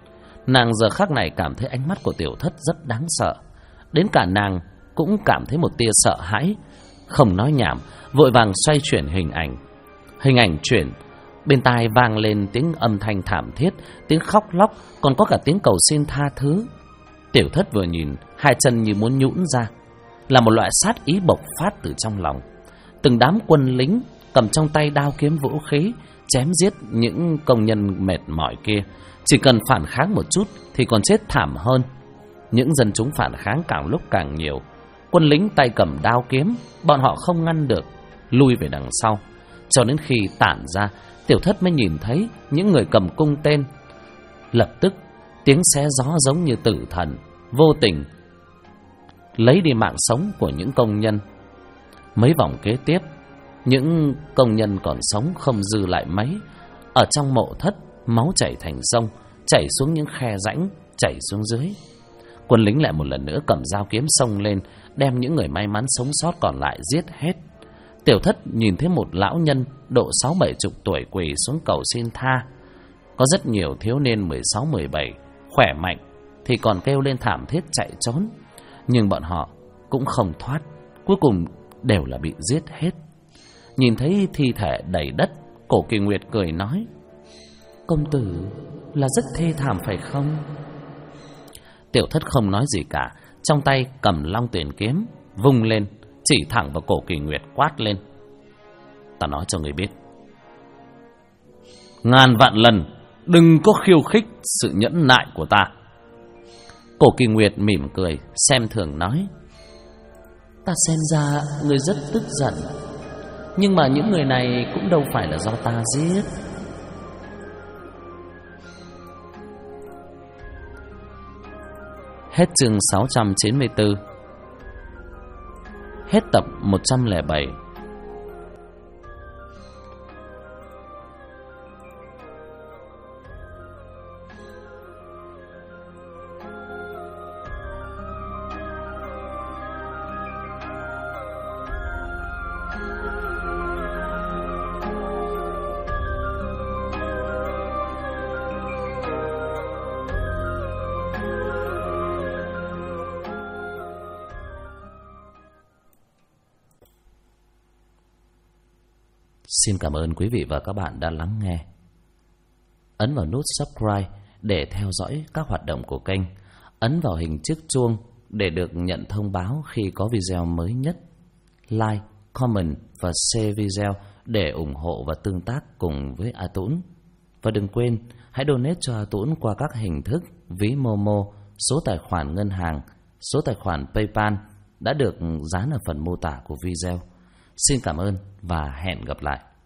Nàng giờ khắc này cảm thấy ánh mắt của Tiểu Thất rất đáng sợ. Đến cả nàng cũng cảm thấy một tia sợ hãi. Không nói nhảm, vội vàng xoay chuyển hình ảnh. Hình ảnh chuyển, bên tai vang lên tiếng âm thanh thảm thiết, tiếng khóc lóc, còn có cả tiếng cầu xin tha thứ. Tiểu Thất vừa nhìn, hai chân như muốn nhũn ra, là một loại sát ý bộc phát từ trong lòng. Từng đám quân lính cầm trong tay đao kiếm vũ khí, chém giết những công nhân mệt mỏi kia. Chỉ cần phản kháng một chút thì còn chết thảm hơn. Những dân chúng phản kháng càng lúc càng nhiều. Quân lính tay cầm đao kiếm, bọn họ không ngăn được, lui về đằng sau. Cho đến khi tản ra, Tiểu Thất mới nhìn thấy những người cầm cung tên. Lập tức tiếng xé gió giống như tử thần, vô tình lấy đi mạng sống của những công nhân. Mấy vòng kế tiếp, những công nhân còn sống không dư lại mấy. Ở trong mộ thất, máu chảy thành sông, chảy xuống những khe rãnh, chảy xuống dưới. Quân lính lại một lần nữa cầm dao kiếm xông lên, đem những người may mắn sống sót còn lại giết hết. Tiểu Thất nhìn thấy một lão nhân độ 60-70 tuổi quỳ xuống cầu xin tha. Có rất nhiều thiếu niên 16-17 khỏe mạnh thì còn kêu lên thảm thiết chạy trốn, nhưng bọn họ cũng không thoát, cuối cùng đều là bị giết hết. Nhìn thấy thi thể đầy đất, Cổ Kỳ Nguyệt cười nói: "Công tử là rất thê thảm phải không?" Tiểu Thất không nói gì cả, trong tay cầm Long Tuyển kiếm vung lên, chỉ thẳng vào Cổ Kỳ Nguyệt quát lên: "Ta nói cho người biết, ngàn vạn lần đừng có khiêu khích sự nhẫn nại của ta." Cổ Kỳ Nguyệt mỉm cười, xem thường nói: "Ta xem ra người rất tức giận, nhưng mà những người này cũng đâu phải là do ta giết." Hết chương 694. Hết tập 107. Xin cảm ơn quý vị và các bạn đã lắng nghe. Ấn vào nút subscribe để theo dõi các hoạt động của kênh. Ấn vào hình chiếc chuông để được nhận thông báo khi có video mới nhất. Like, comment và share video để ủng hộ và tương tác cùng với A Tũng. Và đừng quên, hãy donate cho A Tũng qua các hình thức ví Momo, số tài khoản ngân hàng, số tài khoản PayPal đã được dán ở phần mô tả của video. Xin cảm ơn và hẹn gặp lại.